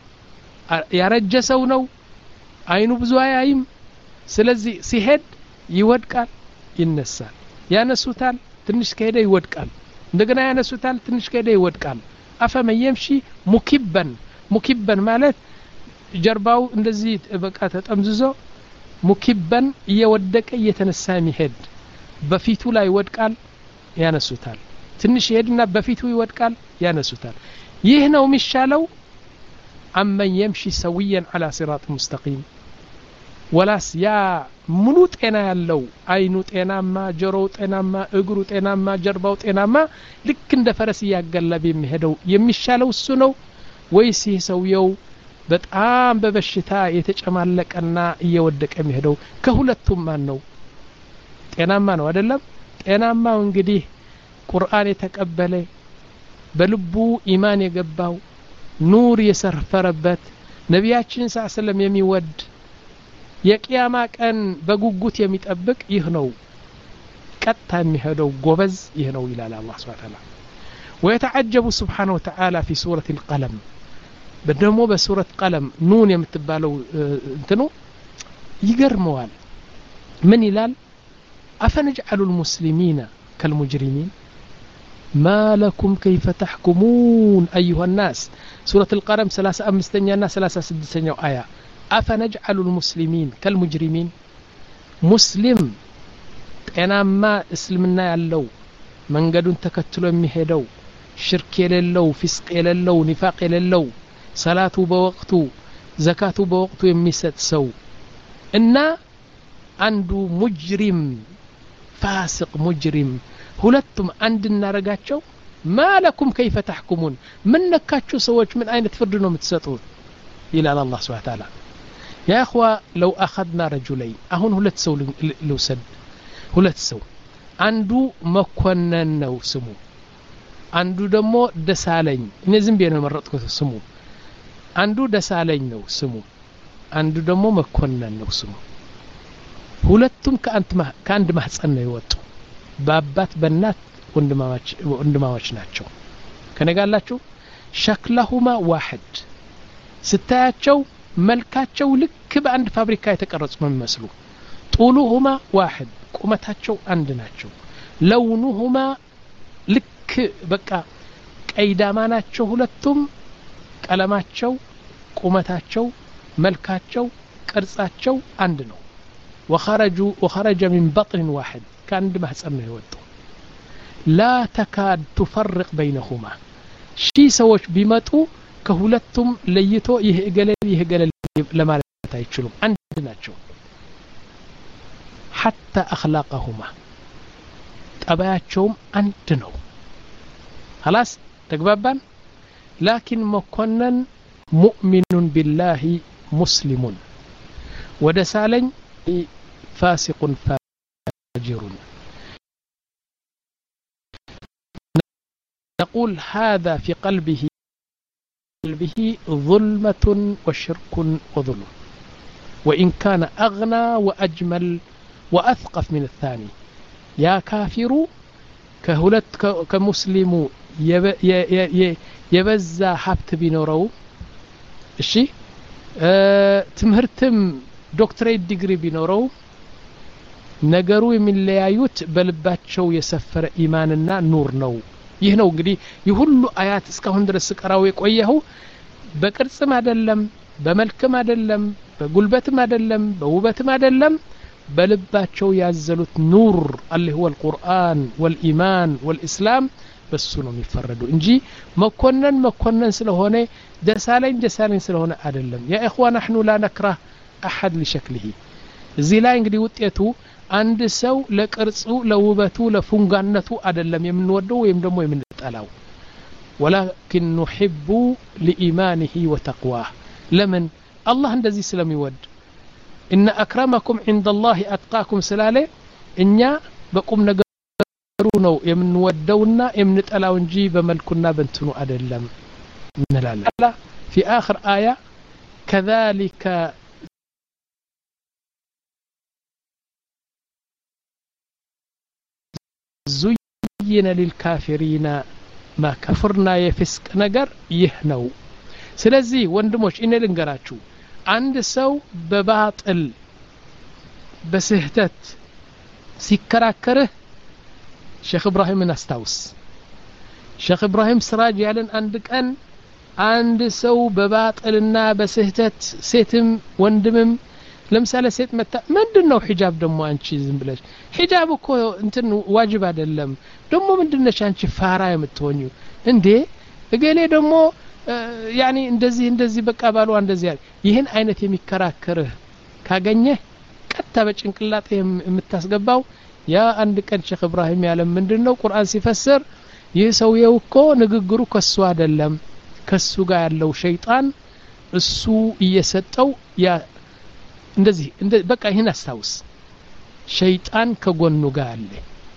S1: ያረጀ ሰው ነው አይኑ ብዙ አያይም ስለዚህ ሲሄድ ይወድቃል ይነሳል ያነሱታል ትንሽ ከሄደ ይወድቃል እንደገና ያነሱታል ትንሽ ከሄደ ይወድቃል أفمن يمشي مكبا مكبا ማለት ጀርባው እንደዚህ በቃ ተጠምዝዞ ሙኪበን እየወደቀ እየተነሳ የሚሄድ በፊቱ ላይ ይወድቃል ያነሱታል ትንሽ ይሄድና በፊቱ ይወድቃል ያነሱታል ይህ ነው የሚሻለው አመን يمشي سويا على صراط مستقيم ወላስ ያ ሙሉ ጤና ያለው አይኑ ጤናማ ጆሮው ጤናማ እግሩ ጤናማ ጀርባው ጤናማ ልክ እንደ ፈረስ ያገለብ የሚሄደው የሚሻለው እሱ ነው ወይስ ይህ ሰውየው በጣም በበሽታ የተጨማለቀና እየወደቀ የሚሄደው ከሁለቱም ማን ነው ጤናማ ነው አይደለም ጤናማው እንግዲህ ቁርአን የተቀበለ በልቡ ኢማን የገባው ኑር የሰፈረበት ነቢያችን ሰለላሁ ዐለይሂ ወሰለም የሚወድ የቂያማ ቀን በጉጉት የሚጠብቅ ይህ ነው ቀጥታ የሚሄደው ጎበዝ ይህ ነው ይላል አላህ Subhanahu Wa Ta'ala ويتعجب سبحانه وتعالى في سورة القلم በደሞ በሱረት ቀለም ኑን የምትባለው እንትኑ ይገርመዋል ምን ይላል أفنجعل المسلمين كالمجرمين ما لكم كيف تحكمون أيها الناس سورة القلم ثلاثة أمستنيا ثلاثة سدسنيا آية أفنجعل المسلمين كالمجرمين مسلم أنا ما اسلمنا يالله من قدون تكتلوا يمهدو شرك يللو فسق يللو نفاق يللو صلاة بوقته زكاة بوقته يمسد سو إن عنده مجرم فاسق مجرم هلتم عندنا رجعتشو ما لكم كيف تحكمون من نكاتشو سويش من أين تفردون ومتسطون إلى الله سبحانه وتعالى يا أخوة لو أخذنا رجلين أهون هلت سو لو سد هلت سو عنده مكونن وسمو عنده دمو دسالين نزم بين المرات كنت سمو عنده دسالين ነው ስሙ አንዱ ደግሞ መኮነን ነው ስሙ ሁለቱም ከአንተ ከአንድ ማህፀን ነው የወጡ በአባት በእናት ወንድማማች ወንድማማች ናቸው ከነጋላችሁ ሸክለሁማ ዋህድ ስታያቸው መልካቸው ልክ በአንድ ፋብሪካ የተቀረጹ ነው የሚመስሉ ጡሉሁማ ዋህድ ቁመታቸው አንድ ናቸው ለውኑሁማ ልክ በቃ ቀይዳማ ናቸው ሁለቱም ቀለማቸው ቁመታቸው መልካቸው ቅርጻቸው አንድ ነው وخرجوا وخرج من بطن واحد كان بحث انه يوطوا لا تكاد تفرق بينهما شي سوش بيمطوا كهولتهم ليتو ይሄ ገለል ይሄ ገለል ለማለት አይችሉም አንድ ናቸው حتى اخلاقهما ጠባያቸውም አንድ ነው خلاص ተግባባን لكن مكنن مؤمن بالله مسلم ودسالن فاسق فاجر نقول هذا في قلبه قلبه ظلمة وشرك وظلم وإن كان أغنى وأجمل وأثقف من الثاني يا كافر ከሁለት ከሙስሊሙ የበዛ ሀብት ቢኖረው እሺ ትምህርትም ዶክትሬት ዲግሪ ቢኖረው ነገሩ የሚለያዩት በልባቸው የሰፈረ ኢማንና ኑር ነው ይህ ነው እንግዲህ ይሁሉ አያት እስካሁን ድረስ ቀራው የቆየው በቅርጽም አይደለም በመልክም አይደለም በጉልበትም አይደለም በውበትም አይደለም በልባቸው ያዘሉት ኑር አላህ ወልቁርአን ወልኢማን ወልኢስላም በሱ ነው የሚፈረዱ እንጂ መኮነን መኮነን ስለሆነ ደሳለኝ ደሳለኝ ስለሆነ አይደለም ያ اخوان نحن لا نكره احد لشكله እዚህ ላይ እንግዲህ ውጤቱ አንድ ሰው ለቅርጹ ለውበቱ ለፉንጋነቱ አይደለም የምንወደው ወይም ደግሞ የምንጠላው ولكن نحب لإيمانه وتقواه لمن الله እንደዚህ ስለሚወድ إن أكرمكم عند الله أتقاكم سلاله إنيا بقوم ነገሩ ነው የምንወደውና የምንጠላው እንጂ በመልኩና በእንትኑ አይደለም እንላለን في آخر آية كذلك زين للكافرين ما كفرنا يفسق ነገር ይህ ነው ስለዚህ ወንድሞች እኔ ልንገራችሁ አንድ ሰው በባጥል በስህተት ሲከራከርህ ሼክ ኢብራሂምን አስታውስ ሼክ ኢብራሂም ስራጅ ያለን አንድ ቀን አንድ ሰው በባጥልና በስህተት ሴትም ወንድምም ለምሳሌ ሴት መጣ ምንድነው ሒጃብ ደሞ አንቺ ዝም ብለሽ ሒጃብ እኮ እንትን ዋጅብ አይደለም ደሞ ምንድነሽ አንቺ ፋራ የምትሆኙ እንዴ እገሌ ደሞ ያኒ እንደዚህ እንደዚህ በቃ ባሉ እንደዚህ ያለ ይሄን አይነት የሚከራከርህ ካገኘ ቀጥታ በጭንቅላቴ የምታስገባው ያ አንድ ቀን ሼክ ኢብራሂም ያለ ምንድነው ቁርአን ሲፈስር ይህ ሰውየው እኮ ንግግሩ ከሱ አይደለም ከሱ ጋር ያለው ሸይጣን እሱ እየሰጠው ያ እንደዚህ በቃ ይሄን አስታውስ ሸይጣን ከጎኑ ጋር አለ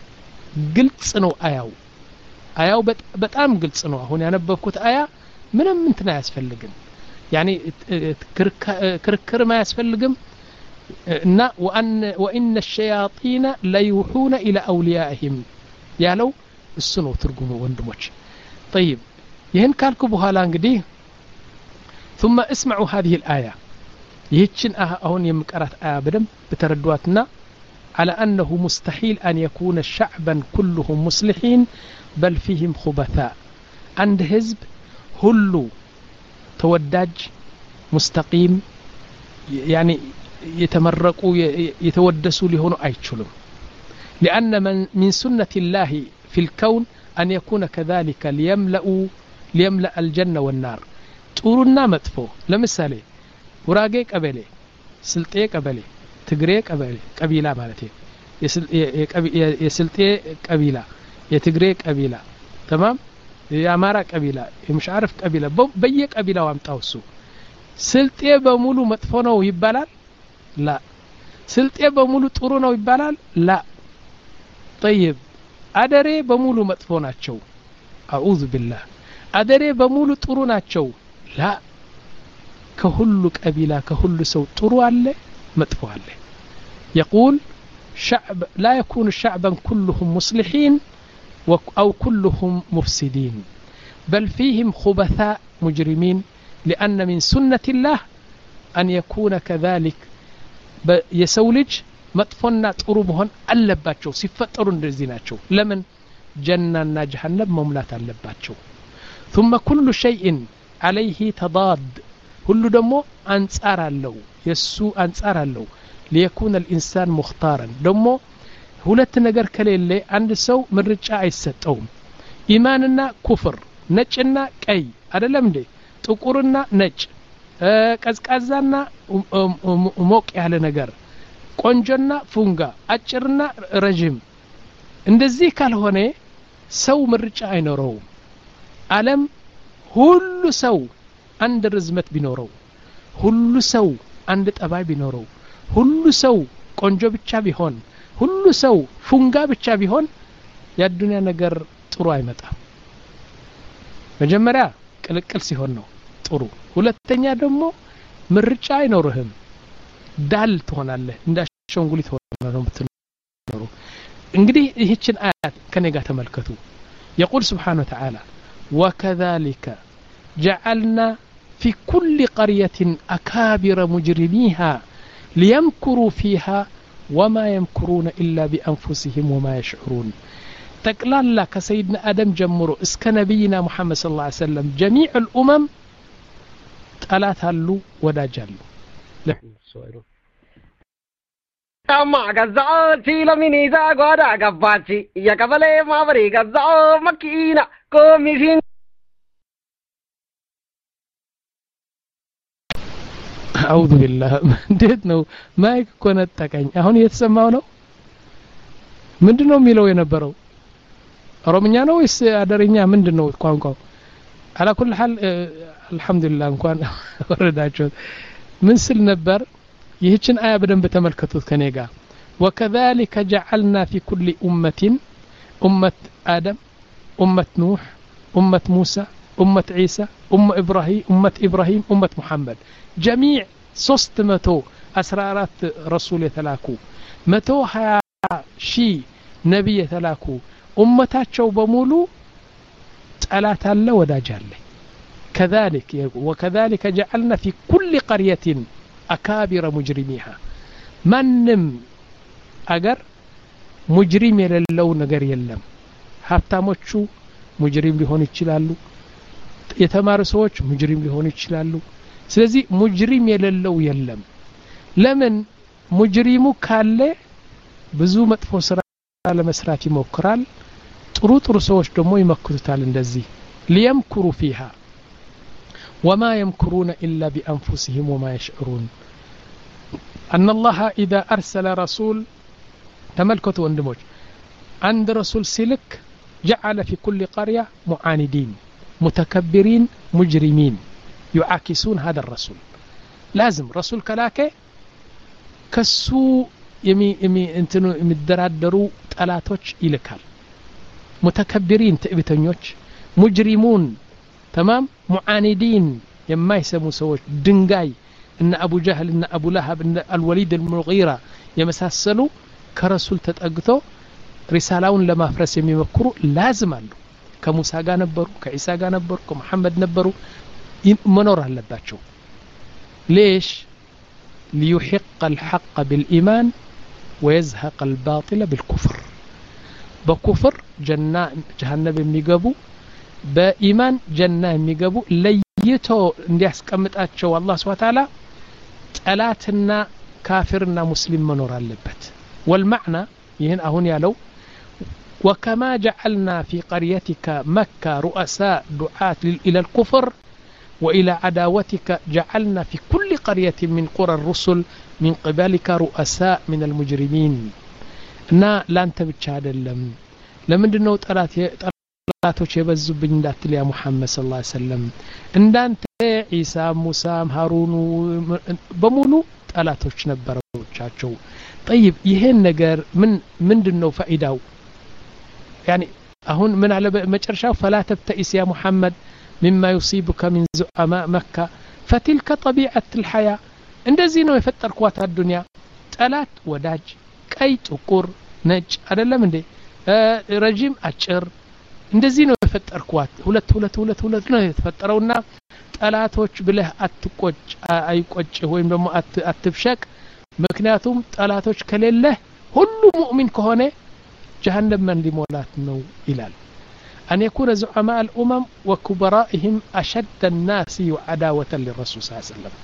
S1: ግልጽ ነው አያው አያው በጣም ግልጽ ነው አሁን ያነበብኩት አያ ምንም እንትን አያስፈልግም ያኒ ክርክር ما ያስፈልግም እና وان وان الشياطين لا يوحون الى اوليائهم ያለው እሱ ነው ትርጉሙ ወንድሞች طيب ይሄን ካልኩ በኋላ እንግዲህ ثم اسمعوا هذه الايه ይህችን አሁን የምቀራት አያ በደንብ በተረዷትና على انه مستحيل ان يكون شعبا كلهم مصلحين بل فيهم خبثاء عند حزب ሁሉ ተወዳጅ مستقيم يعني የተመረቁ የተወደሱ ሊሆኑ አይችሉም لان من, من سنة الله في الكون ان يكون كذلك ليملأ ليملأ الجنة والنار ጥሩና መጥፎ ለምሳሌ ጉራጌ ቀበሌ ስልጤ ቀበሌ ትግሬ ቀበሌ ቀቢላ ማለት ነው የስልጤ ቀቢላ የትግሬ ቀቢላ تمام የአማራ ቀቢላ የምሻርፍ ቀቢላ በየቀቢላው አምጣውሱ ስልጤ በሙሉ መጥፎ ነው ይባላል لا ስልጤ በሙሉ ጥሩ ነው ይባላል لا طيب አደሬ በሙሉ መጥፎ ናቸው አዑዙ ቢላህ አደሬ በሙሉ ጥሩ ናቸው لا ከሁሉ ቀቢላ ከሁሉ ሰው ጥሩ አለ መጥፎ አለ يقول شعب لا يكون شعبا كلهم مصلحين أو كلهم مفسدين بل فيهم خبثاء مجرمين لأن من سنة الله أن يكون كذلك يسولج مطفنا تقربهن ألباتشو سفترون رزيناتشو لمن جنة جهنم مملات ألباتشو ثم كل شيء عليه تضاد كل دمو أنصار له يسو أنصار له ليكون الإنسان مختارا دمو ሁለት ነገር ከሌለ አንድ ሰው ምርጫ አይሰጠውም ኢማንና ኩፍር ነጭና ቀይ አይደለም እንዴ ጥቁርና ነጭ ቀዝቃዛና ሞቅ ያለ ነገር ቆንጆና ፉንጋ አጭርና ረጅም እንደዚህ ካልሆነ ሰው ምርጫ አይኖረውም ዓለም ሁሉ ሰው አንድ ርዝመት ቢኖረው ሁሉ ሰው አንድ ጠባይ ቢኖረው ሁሉ ሰው ቆንጆ ብቻ ቢሆን ሁሉ ሰው ፉንጋ ብቻ ቢሆን ያዱንያ ነገር ጥሩ አይመጣም መጀመሪያ ቅልቅል ሲሆን ነው ጥሩ ሁለተኛ ደግሞ ምርጫ አይኖርህም ዳል ትሆናለህ እንዳሸንጉሊት ሆነህ ነው የምትኖረው እንግዲህ ይህችን አያት ከኔ ጋር ተመልከቱ يقول سبحانه وتعالى وكذلك جعلنا في كل قرية أكابر مجرميها ليمكروا فيها وما يمكرون إلا بأنفسهم وما يشعرون تقلال كسيدنا آدم جمرو اسك نبينا محمد صلى الله عليه وسلم جميع الأمم ጠላት አሉ ወዳጅ አሉ
S4: አማ ገዛቲ ለሚኒዛ ጓዳ ገባቺ የቀበሌ ማብሪ ገዛው መኪና ኮሚሽን
S1: አውዱ ቢላህ እንዴት ነው ማይክ ኮነጠቀኝ አሁን እየተሰማው ነው ምንድነው የሚለው የነበረው ኦሮምኛ ነው ወይስ አደረኛ ምንድነው ቋንቋው على كل حال الحمد لله እንኳን ወረዳቸው ምን ስል ነበር ይህችን አያ በደንብ ተመልከቱት ከኔ ጋር وكذلك جعلنا في كل أمة أمة آدم أمة نوح أمة موسى أمة عيسى أمة إبراهيم أمة إبراهيم أمة محمد جميع ሶስት መቶ አስራ አራት رسول የተላኩ መቶ ሀያ ሺህ ነብይ የተላኩ ኡመታቸው በሙሉ ጠላት አለ ወዳጅ አለ كذلك وكذلك جعلنا في كل قرية أكابر مجرميها منم أجر مجرم يللو نجر يلم ሀብታሞቹ ሙጅሪም ሊሆን ይችላሉ የተማሩ ሰዎች ሙጅሪም ሊሆን ይችላሉ ስለዚህ ሙጅሪም የሌለው የለም ለምን ሙጅሪሙ ካለ ብዙ መጥፎ ስራ ለመስራት ይሞክራል ጥሩ ጥሩ ሰዎች ደግሞ ይመክሩታል እንደዚህ ليمكروا فيها وما يمكرون إلا بأنفسهم وما يشعرون أن الله إذا أرسل رسول تملكته وندموج عند رسول سلك جعل في كل قرية معاندين متكبرين مجرمين يعاكسون هذا الرسول لازم رسول كلاكه كسو يمي يمي انتنو يمدرادروا طلاتوች ይልካል متكبرين تئبتኞች مجرمون تمام معاندين የማይሰሙ ሰዎች ድንጋይ እነ አቡ ጀህል እነ አቡ ለሃብ እነ አልወሊድ المغيرة የመሳሰሉ ከረሱል ተጠግቶ ሪሳላውን ለማፍረስ የሚመክሩ ላዝም አሉ ከሙሳ ጋር ነበሩ ከኢሳ ጋር ነበሩ ከመሐመድ ነበሩ መኖር አለባቸው ليش ليحق الحق بالإيمان ويزهق الباطل بالكفر بكفر جنة جهنم የሚገቡ በኢማን ጀና የሚገቡ ለይቶ እንዲያስቀምጣቸው አላህ Subhanahu Wa Ta'ala ጠላትና ካፊርና ሙስሊም መኖር አለበት والمعنى ይህን አሁን ያለው وكما جعلنا في قريتك مكة رؤساء دعاة إلى الكفر وإلى عداوتك جعلنا في كل قرية من قرى الرسل من قبلك رؤساء من المجرمين نا لا انت بتشادلم لمندنو طلات طلاتوች የበዙብኝ እንዳትል ያ ሙሐመድ ሰለላሁ ዐለይሂ ወሰለም እንዳንተ ኢሳ ሙሳ ሃሩን በሙሉ ጠላቶች ነበሩቻቸው طيب ይሄን ነገር ምን ምንድነው ፋይዳው يعني አሁን ምን አለ መጨረሻው فلا تبتئس يا محمد مما يصيبك من زعماء مكة فتلك طبيعة الحياة እንደዚህ ነው የፈጠርኳት አዱንያ ጠላት ወዳጅ ቀይ ጥቁር ነጭ አይደለም እንዴ ረጅም አጭር እንደዚህ ነው የፈጠርኳት ሁለት ሁለት ሁለት ሁለት ነው የተፈጠረውና ጠላቶች ብለህ አትቆጭ አይቆጭ ወይም ደግሞ አትብሸቅ ምክንያቱም ጠላቶች ከሌለ ሁሉ ሙእሚን ከሆነ جهنم من لمولات نو إلال أن يكون زعماء الأمم وكبرائهم أشد الناس عداوة للرسول صلى الله عليه وسلم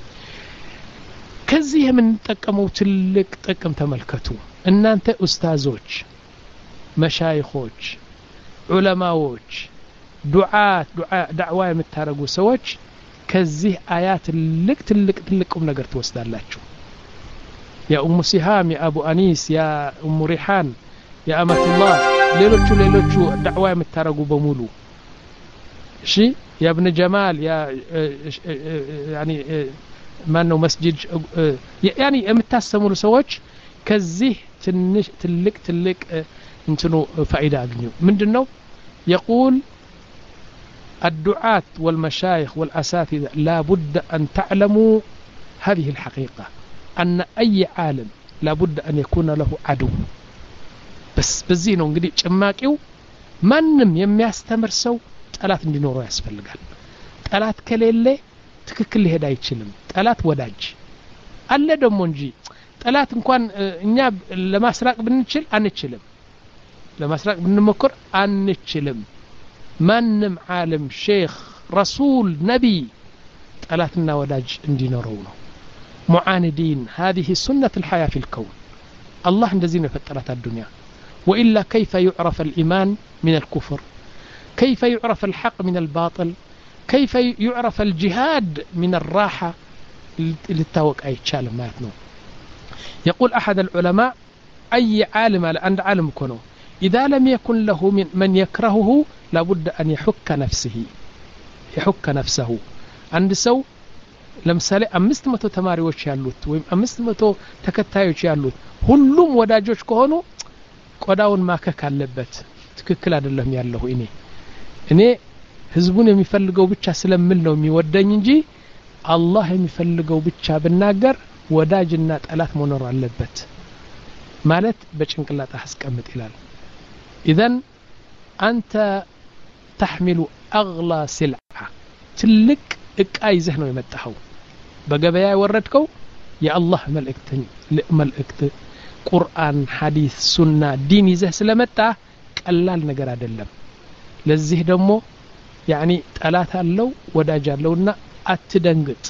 S1: كزيه من تقموا تلك تقم تملكتو إن أنت أستاذوش مشايخوش علماءوش دعاة دعاء دعوة متارجو سوش كزيه آيات تلك تلك تلك أم نقرت وسدالاتشو يا أم سهام يا أبو أنيس يا أم ريحان يا أمة الله ليلوچو ليلوچو دعوة متارجو بمولو شي يا ابن جمال يا يعني ما انه مسجد يعني متاسموا سوچ كزيه تنش تلك تلك انتنو فائده اغنيو مندنو يقول الدعاة والمشايخ والاساتذه لا بد ان تعلموا هذه الحقيقة ان اي عالم لا بد ان يكون له عدو بس በዚህ ነው እንግዲህ ጭማቂው ማንንም የሚያስተምር ሰው ጠላት እንዲኖረው ያስፈልጋል ጠላት ከሌለ ትክክል ሊሄድ አይችልም ጠላት ወዳጅ አለ ደሞ እንጂ ጠላት እንኳን እኛ ለማስራቅ ብንችል አንችልም ለማስራቅ ብንሞክር አንችልም ማንም ዓለም ሼክ رسول نبي ጠላትና ወዳጅ እንዲኖረው ነው معاندين هذه سنة الحياة في الكون الله እንደዚህ ነው የፈጠራት الدنيا وإلا كيف يعرف الإيمان من الكفر كيف يعرف الحق من الباطل كيف يعرف الجهاد من الراحة للتوق أي تشال ماتنو يقول أحد العلماء أي عالم على أن عالم كونه إذا لم يكن له من, من يكرهه لابد أن يحك نفسه يحك نفسه عند سو ለምሳሌ አምስት መቶ ተማሪዎች ያሉት ወይም አምስት መቶ ተከታዮች ያሉት ሁሉም ወዳጆች ከሆኑ ቆዳውን ማከክ አለበት ትክክል አይደለም ያለው እኔ እኔ ህዝቡን የሚፈልገው ብቻ ስለምል ነው የሚወደኝ እንጂ አላህ የሚፈልገው ብቻ ብናገር ወዳጅና ጠላት መኖር አለበት ማለት በጭንቅላት አስቀምጥ ይላል اذا انت تحمل اغلى سلعه ትልቅ እቃ ይዘህ ነው የመጣኸው በገበያ ወረድከው የአላህ መልእክተኝ ለመልእክት ቁርአን ሐዲስ ሱና ዲን ይዘህ ስለመጣ ቀላል ነገር አይደለም ለዚህ ደግሞ يعني ጠላት አለው ወዳጅ አለውና አትደንግጥ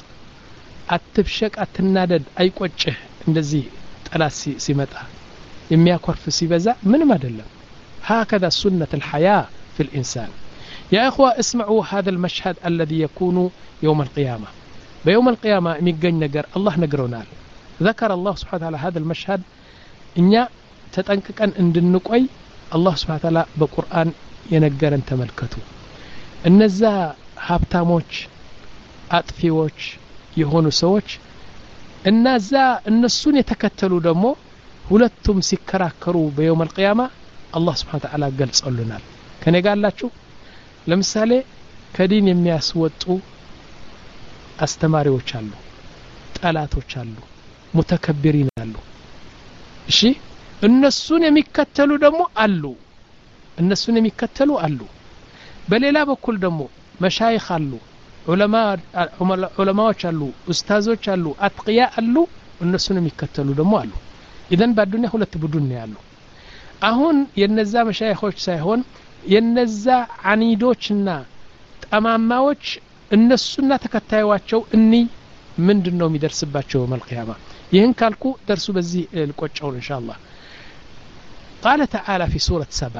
S1: አትብሸቅ አትናደድ አይቆጭህ እንደዚህ ጠላት ሲመጣ የሚያኮርፍ ሲበዛ ምንም አይደለም هكذا سنة الحياة في الإنسان يا إخوة اسمعوا هذا المشهد الذي يكون يوم القيامة بيوم القيامة ميغن نجر الله نجرونال ذكر الله سبحانه وتعالى هذا المشهد إنيا تتنككن اندنقوي الله سبحانه وتعالى بقرآن ينجرن تملكتو النزا هابتاموች አጥፊዎች የሆኑ ሰዎች እነዛ እነሱን የተከተሉ ደግሞ ሁለቱም ሲከራከሩ በيوم القيامة الله سبحانه وتعالى ገልጸውልናል ከኔ ጋላችሁ ለምሳሌ ከዲን የሚያስወጡ አስተማሪዎች አሉ ጠላቶች አሉ ሙተከብሪን አሉ እሺ እነሱን የሚከተሉ ደግሞ አሉ እነሱን የሚከተሉ አሉ በሌላ በኩል ደግሞ መሻይኽ አሉ ዑለማ ዑለማዎች አሉ ኡስታዞች አሉ አጥቂያ አሉ እነሱን የሚከተሉ ደግሞ አሉ ኢደን በዱንያ ሁለት ቡድን ነው ያለው አሁን የነዛ መሻይኾች ሳይሆን የነዛ አኒዶችና ጠማማዎች እነሱና ተከታዮቻቸው እኒ ምንድነው የሚደርስባቸው መልቂያማ ይህን ካልኩ ደርሱ በዚህ ልቆጫው ኢንሻአላህ قال تعالى في سورة سبأ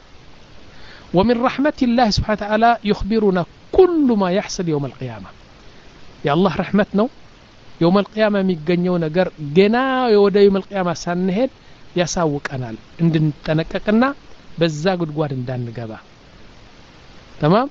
S1: ومن رحمة الله سبحانه وتعالى يخبرنا كل ما يحصل يوم القيامة يا الله رحمتنا يوم القيامة ميغنيو ነገር ገና ወደ يوم القيامة ሳንሄድ ያሳውቀናል እንድንጠነቀቅና በዛ ጉድጓድ እንዳንገባ تمام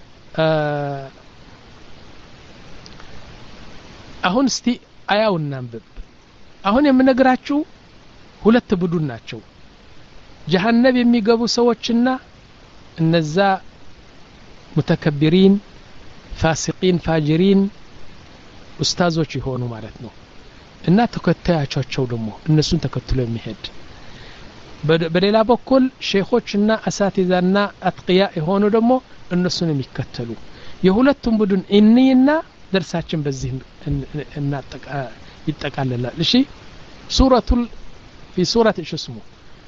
S1: አሁን እስቲ አያውን እናንብብ አሁን የምነግራችሁ ሁለት ቡድን ናቸው ጀሃነም የሚገቡ ሰዎችና እነዛ ሙተከብሪን ፋሲቂን ፋጅሪን ኡስታዞች ይሆኑ ማለት ነው እና ተከታዮቻቸው ደግሞ እነሱን ተከትሎ የሚሄድ በሌላ በኩል ሼኾችና አሳቲዛና አጥቂያ የሆኑ ደግሞ እነሱን የሚከተሉ የሁለቱም ቡድን እንይና درساتችን በዚህ እናጠቃ ይጠቃለላል እሺ ሱረቱል في سورة ايش اسمه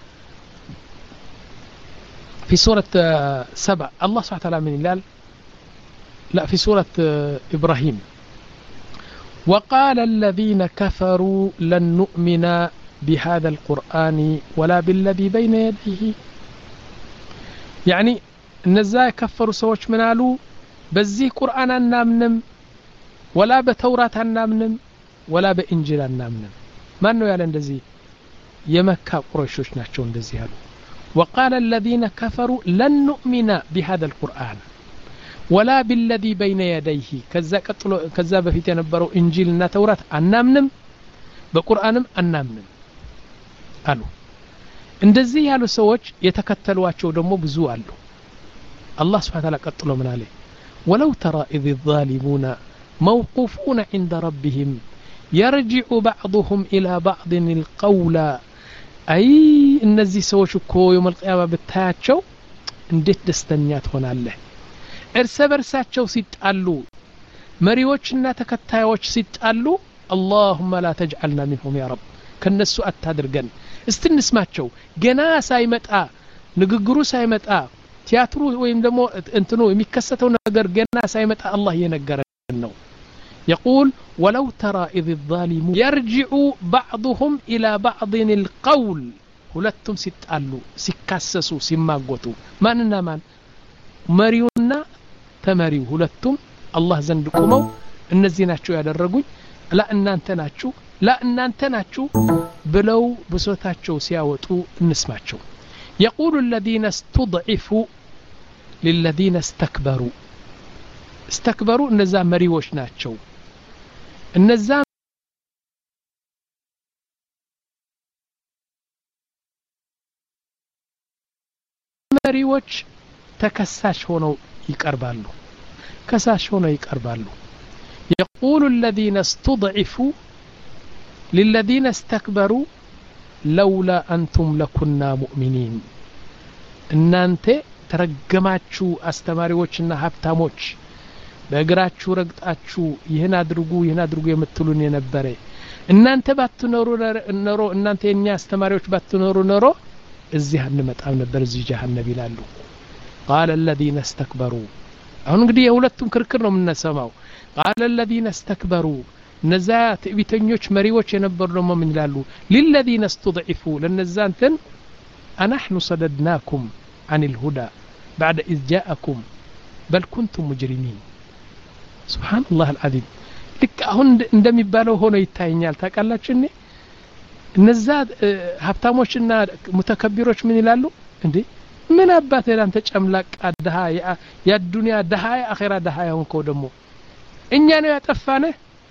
S1: في سورة سبأ الله سبحانه وتعالى من قال لا في سورة إبراهيم وقال الذين كفروا لن نؤمن بهذا القرآن ولا بالذي بين يديه يعني النزاع كفروا سوش منالو بزي قرآن النامنم ولا بتوراة النامنم ولا بإنجيل النامنم ما أنه يعلن دزي يمكى قريشوش ناتشون دزي هلو وقال الذين كفروا لن نؤمن بهذا القرآن ولا بالذي بين يديه كذا قتلوا كذا بفيت ينبروا إنجيلنا توراة النامنم بقرآنم النامنم قالوا እንደዚህ ያሉ ሰዎች የተከተሏቸው ደግሞ ብዙ አሉ الله سبحانه وتعالى ቀጥሎ ምን አለ ولو ترى إذ الظالمون موقوفون عند ربهم يرجع بعضهم إلى بعض القول አይ እነዚህ ሰዎች እኮ የውም القيامة ብታያቸው እንዴት ደስተኛ ትሆናለህ እርስ በርሳቸው ሲጣሉ መሪዎችና ተከታዮች ሲጣሉ اللهم لا تجعلنا منهم يا رب ከነሱ አታድርገን እስትንስማቸው ገና ሳይመጣ ንግግሩ ሳይመጣ ቲያትሩ ወይም ደግሞ እንትኑ የሚከሰተው ነገር ገና ሳይመጣ አላህ የነገረን ነው يقول ولو ترى إذ الظالمون يرجع بعضهم إلى بعض القول ሁለቱም ሲጣሉ ሲካሰሱ ሲማጎቱ ማንና ማን መሪውና ተመሪው ሁለቱም አላህ ዘንድ ቆመው እነዚህ ናቸው ያደረጉኝ ላ እናንተ ናችሁ ላ እናንተ ናችሁ ብለው ብሶታቸው ሲያወጡ እንስማቸው يقول الذين استضعفوا للذين استكبروا استكبروا እነዛ መሪዎች ናቸው እነዛ መሪዎች ተከሳሽ ሆነው ይቀርባሉ ከሳሽ ሆነው ይቀርባሉ يقول الذين استضعفوا للذين استكبروا لولا أنتم لكنا مؤمنين እናንተ ተረገማችሁ አስተማሪዎችና ሀብታሞች በእግራችሁ ረግጣችሁ ይህን አድርጉ ይህን አድርጉ የምትሉን የነበረ እናንተ ባትኖሩ ነሮ እናንተ የኛ አስተማሪዎች ባትኖሩ ነሮ እዚህ አንመጣም ነበር እዚህ ጀሃነም ይላሉ قال الذين استكبروا አሁን እንግዲህ የሁለቱም ክርክር ነው የምንሰማው قال الذين استكبروا ነዛት ቢተኞች መሪዎች የነበሩ ደግሞ ምን ይላሉ للذين استضعفوا ለነዛንተን أنحن صددناكم عن الهدى بعد إذ جاءكم بل كنتم مجرمين سبحان الله العظيم ልክ አሁን እንደሚባለው ሆኖ ይታየኛል ታውቃላችሁ እኔ እነዛ ሀብታሞችና ሙተከቢሮች ምን ይላሉ እንዴ ምን አባቴ አንተ ጨምላቃ ደሃ ያ ዱንያ ደሃ አኺራ ደሃ ያንኮ ደሞ እኛ ነው ያጠፋነ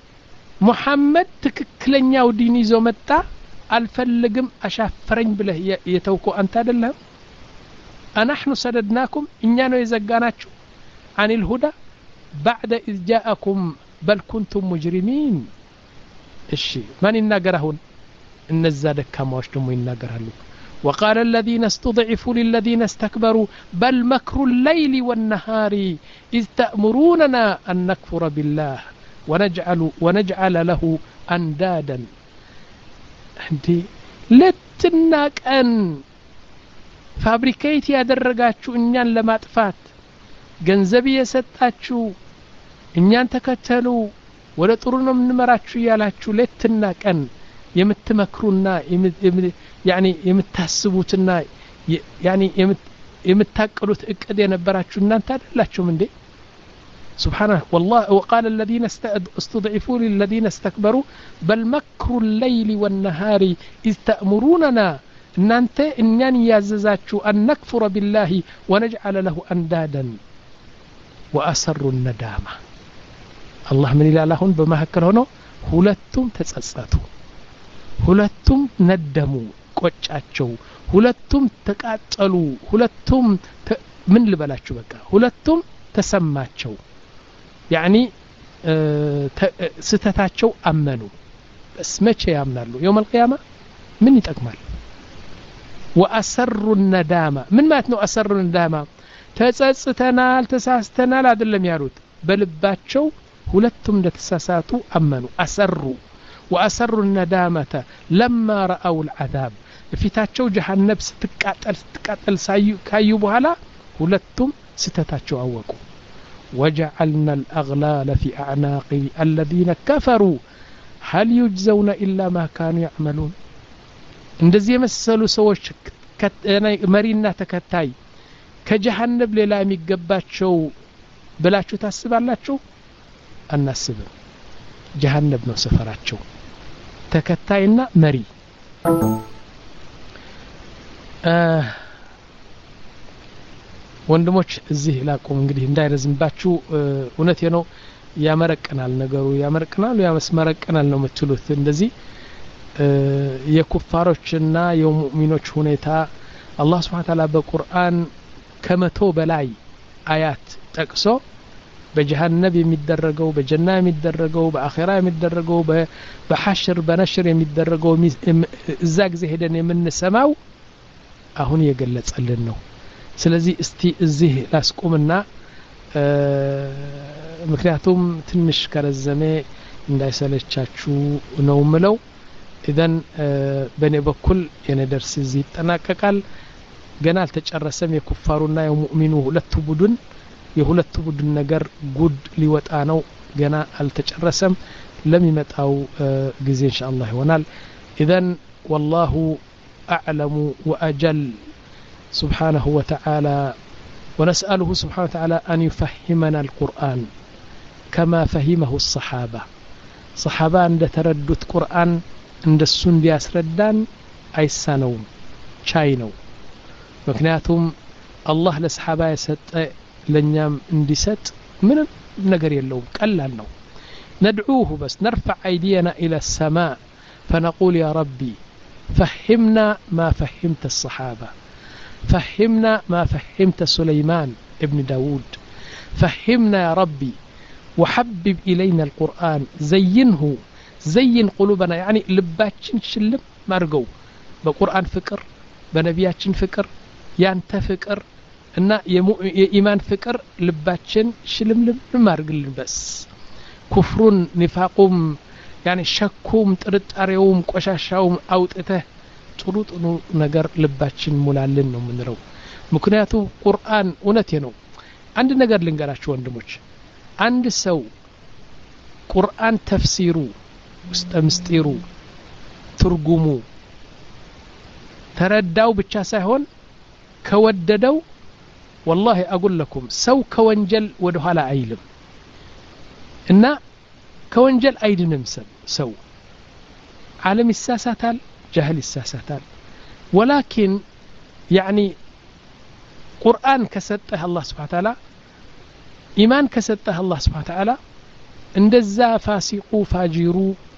S1: ሙሐመድ ትክክለኛው ዲን ይዞ መጣ አልፈልግም አሻፈረኝ ብለህ የተውኮ አንተ አይደለም أنحن سددناكم እኛ ነው የዘጋናችሁ عن الهدى بعد إذ جاءكم بل كنتم مجرمين እሺ ማን ይናገራሁን እነዛ ደካማዎች ደሞ ይናገራሉ وقال الذين استضعفوا للذين استكبروا بل مكر الليل والنهار إذ تأمروننا أن نكفر بالله ونجعل ونجعل له أندادا عندي لتناقن ፋብሪኬት ያደረጋችሁ እኛን ለማጥፋት ገንዘብ የሰጣችሁ እኛን ተከተሉ ወደ ጥሩ ነው ምንመራችሁ ያላችሁ ለትና ቀን የምትመክሩና ያኒ የምታስቡትና ያኒ የምታቀሉት እቅድ የነበራችሁ እናንተ አይደላችሁም እንዴ سبحانه والله وقال الذين استضعفوا للذين استكبروا بل مكر الليل والنهار إذ تأمروننا እናንተ እኛን ያዘዛችሁ አንክፍሩ بالله ونجعل له اندادا واسروا الندامه الله من ይላል አሁን በመሐከል ሆኖ ሁለቱም ተጸጸቱ ሁለቱም ነደሙ ቆጫቸው ሁለቱም ተቃጠሉ ሁለቱም ምን ልበላችሁ በቃ ሁለቱም ተሰማቸው يعني ስተታቸው አመኑ በስ መቼ ያምናሉ يوم القيامه ምን ይጠቅማል وأسروا الندامة من ما تنو أسروا الندامة تساستنال تساستنال عدلم يارود بلباتشو هلتم لتساساتو أمنوا أسروا وأسروا الندامة لما رأوا العذاب في تاتشو جهنم ستكاتل ستكاتل كايو بهلا هلتم ستتاتشو أوكو وجعلنا الأغلال في أعناق الذين كفروا هل يجزون إلا ما كانوا يعملون እንደዚህ የመሰሉ ሰዎች መሪና ተከታይ ከጀሃነም ሌላ የሚገባቸው ብላችሁ ታስባላችሁ አናስብም ጀሃነም ነው ሰፈራቸው ተከታይና መሪ ወንድሞች እዚህ ላቆም እንግዲህ እንዳይረዝምባችሁ እውነቴ ነው ያመረቀናል ነገሩ ያመረቀናል ያመስመረቀናል ነው የምትሉት እንደዚህ የኩፋሮችና የሙእሚኖች ሁኔታ አላህ Subhanahu Ta'ala በቁርአን ከመቶ በላይ አያት ጠቅሶ በጀሃነም የሚደረገው በጀና የሚደረገው በአኺራ የሚደረገው በሐሽር በነሽር የሚደረገው እዛ ጊዜ ሄደን የምንሰማው አሁን የገለጸልን ነው ስለዚህ እስቲ እዚህ ላስቁምና ምክንያቱም ትንሽ ከረዘመ እንዳይሰለቻችሁ ነው ምለው ኢዘን በኔ በኩል የኔ ደርስ እዚህ ይጠናቀቃል ገና አልተጨረሰም የኩፋሩና የሙእሚኑ ሁለቱ ቡድን የሁለቱ ቡድን ነገር ጉድ ሊወጣ ነው ገና አልተጨረሰም ለሚመጣው ጊዜ ኢንሻአላህ ይሆናል ኢዘን والله أعلم وأجل سبحانه وتعالى ونسأله سبحانه وتعالى أن يفهمنا القرآن كما فهمه الصحابة صحابة عند تردد قرآن عند السن بياسردان أيسانو شاينو مكنياتهم الله لصحابة يسط لنيام انديست من نقر يلوم قلال نو ندعوه بس نرفع أيدينا إلى السماء فنقول يا ربي فهمنا ما فهمت الصحابة فهمنا ما فهمت سليمان ابن داود فهمنا يا ربي وحبب إلينا القرآن زينه زين قلوبنا يعني لباتشن شلم مارقو بقرآن فكر بنبياتشن فكر يانت فكر إن إيمان فكر لباتشن شلم لم مارقل بس كفر نفاقهم يعني شكهم ترطاريوم ቆሻሻውም አውጥተህ ጥሩ ጥሩ ነገር ልባችን ሙላልን ነው ምንለው ምክንያቱ ቁርአን እውነቴ ነው አንድ ነገር ልንገራችሁ ወንድሞች አንድ ሰው ቁርአን ተፍሲሩ ውስጥ ምስጢሩ ትርጉሙ ተረዳው ብቻ ሳይሆን ከወደደው والله اقول لكم ሰው ከወንጀል ወደ ኋላ አይልም እና ከወንጀል አይድንም ሰው ዓለም ይሳሳታል جهل ይሳሳታል ولكن يعني قرآن كسطه الله سبحانه وتعالى إيمان كسطه الله سبحانه وتعالى እንደዛ ፋሲቁ ፋጂሩ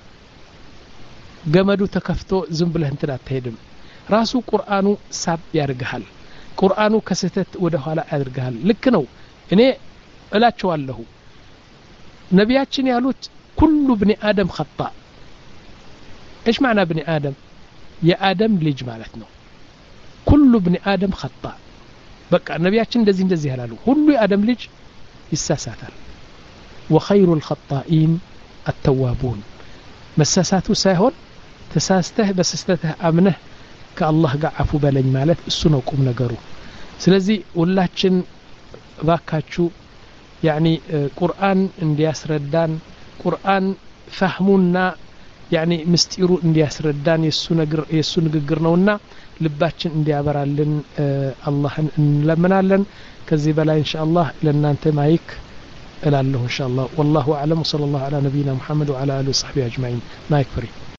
S1: ገመዱ ተከፍቶ ዝም ብለህ እንትን አትሄድም ራሱ ቁርአኑ ሳብ ያርጋል ቁርአኑ ከስተት ወደ ኋላ ያርጋል ልክ ነው እኔ እላቸዋለሁ ነቢያችን ያሉት كل ابن آدم خطاء إيش معنى ابن آدم يا آدم ليج معناتنا كل ابن آدم خطاء بقى نبياتنا እንደዚህ እንደዚህ ያላሉ ሁሉ የአደም ልጅ ይሳሳታል وخير الخطائين التوابون መሳሳቱ ሳይሆን ተሳስተህ በስህተትህ አምነህ ከአላህ ጋር አፉ በለኝ ማለት እሱ ነው ቁም ነገሩ ስለዚህ ሁላችን ባካችሁ يعني قرآن እንዲያስረዳን ቁርአን ፈህሙና يعني ምስጢሩ እንዲያስረዳን የሱ ነገር የሱ ንግግር ነውና ልባችን እንዲያበራልን አላህን እንለምናለን ከዚህ በላይ ኢንሻአላህ ለእናንተ ማይክ እላለሁ ኢንሻአላህ والله اعلم وصلى الله على نبينا محمد وعلى اله وصحبه اجمعين ማይክ ፍሪ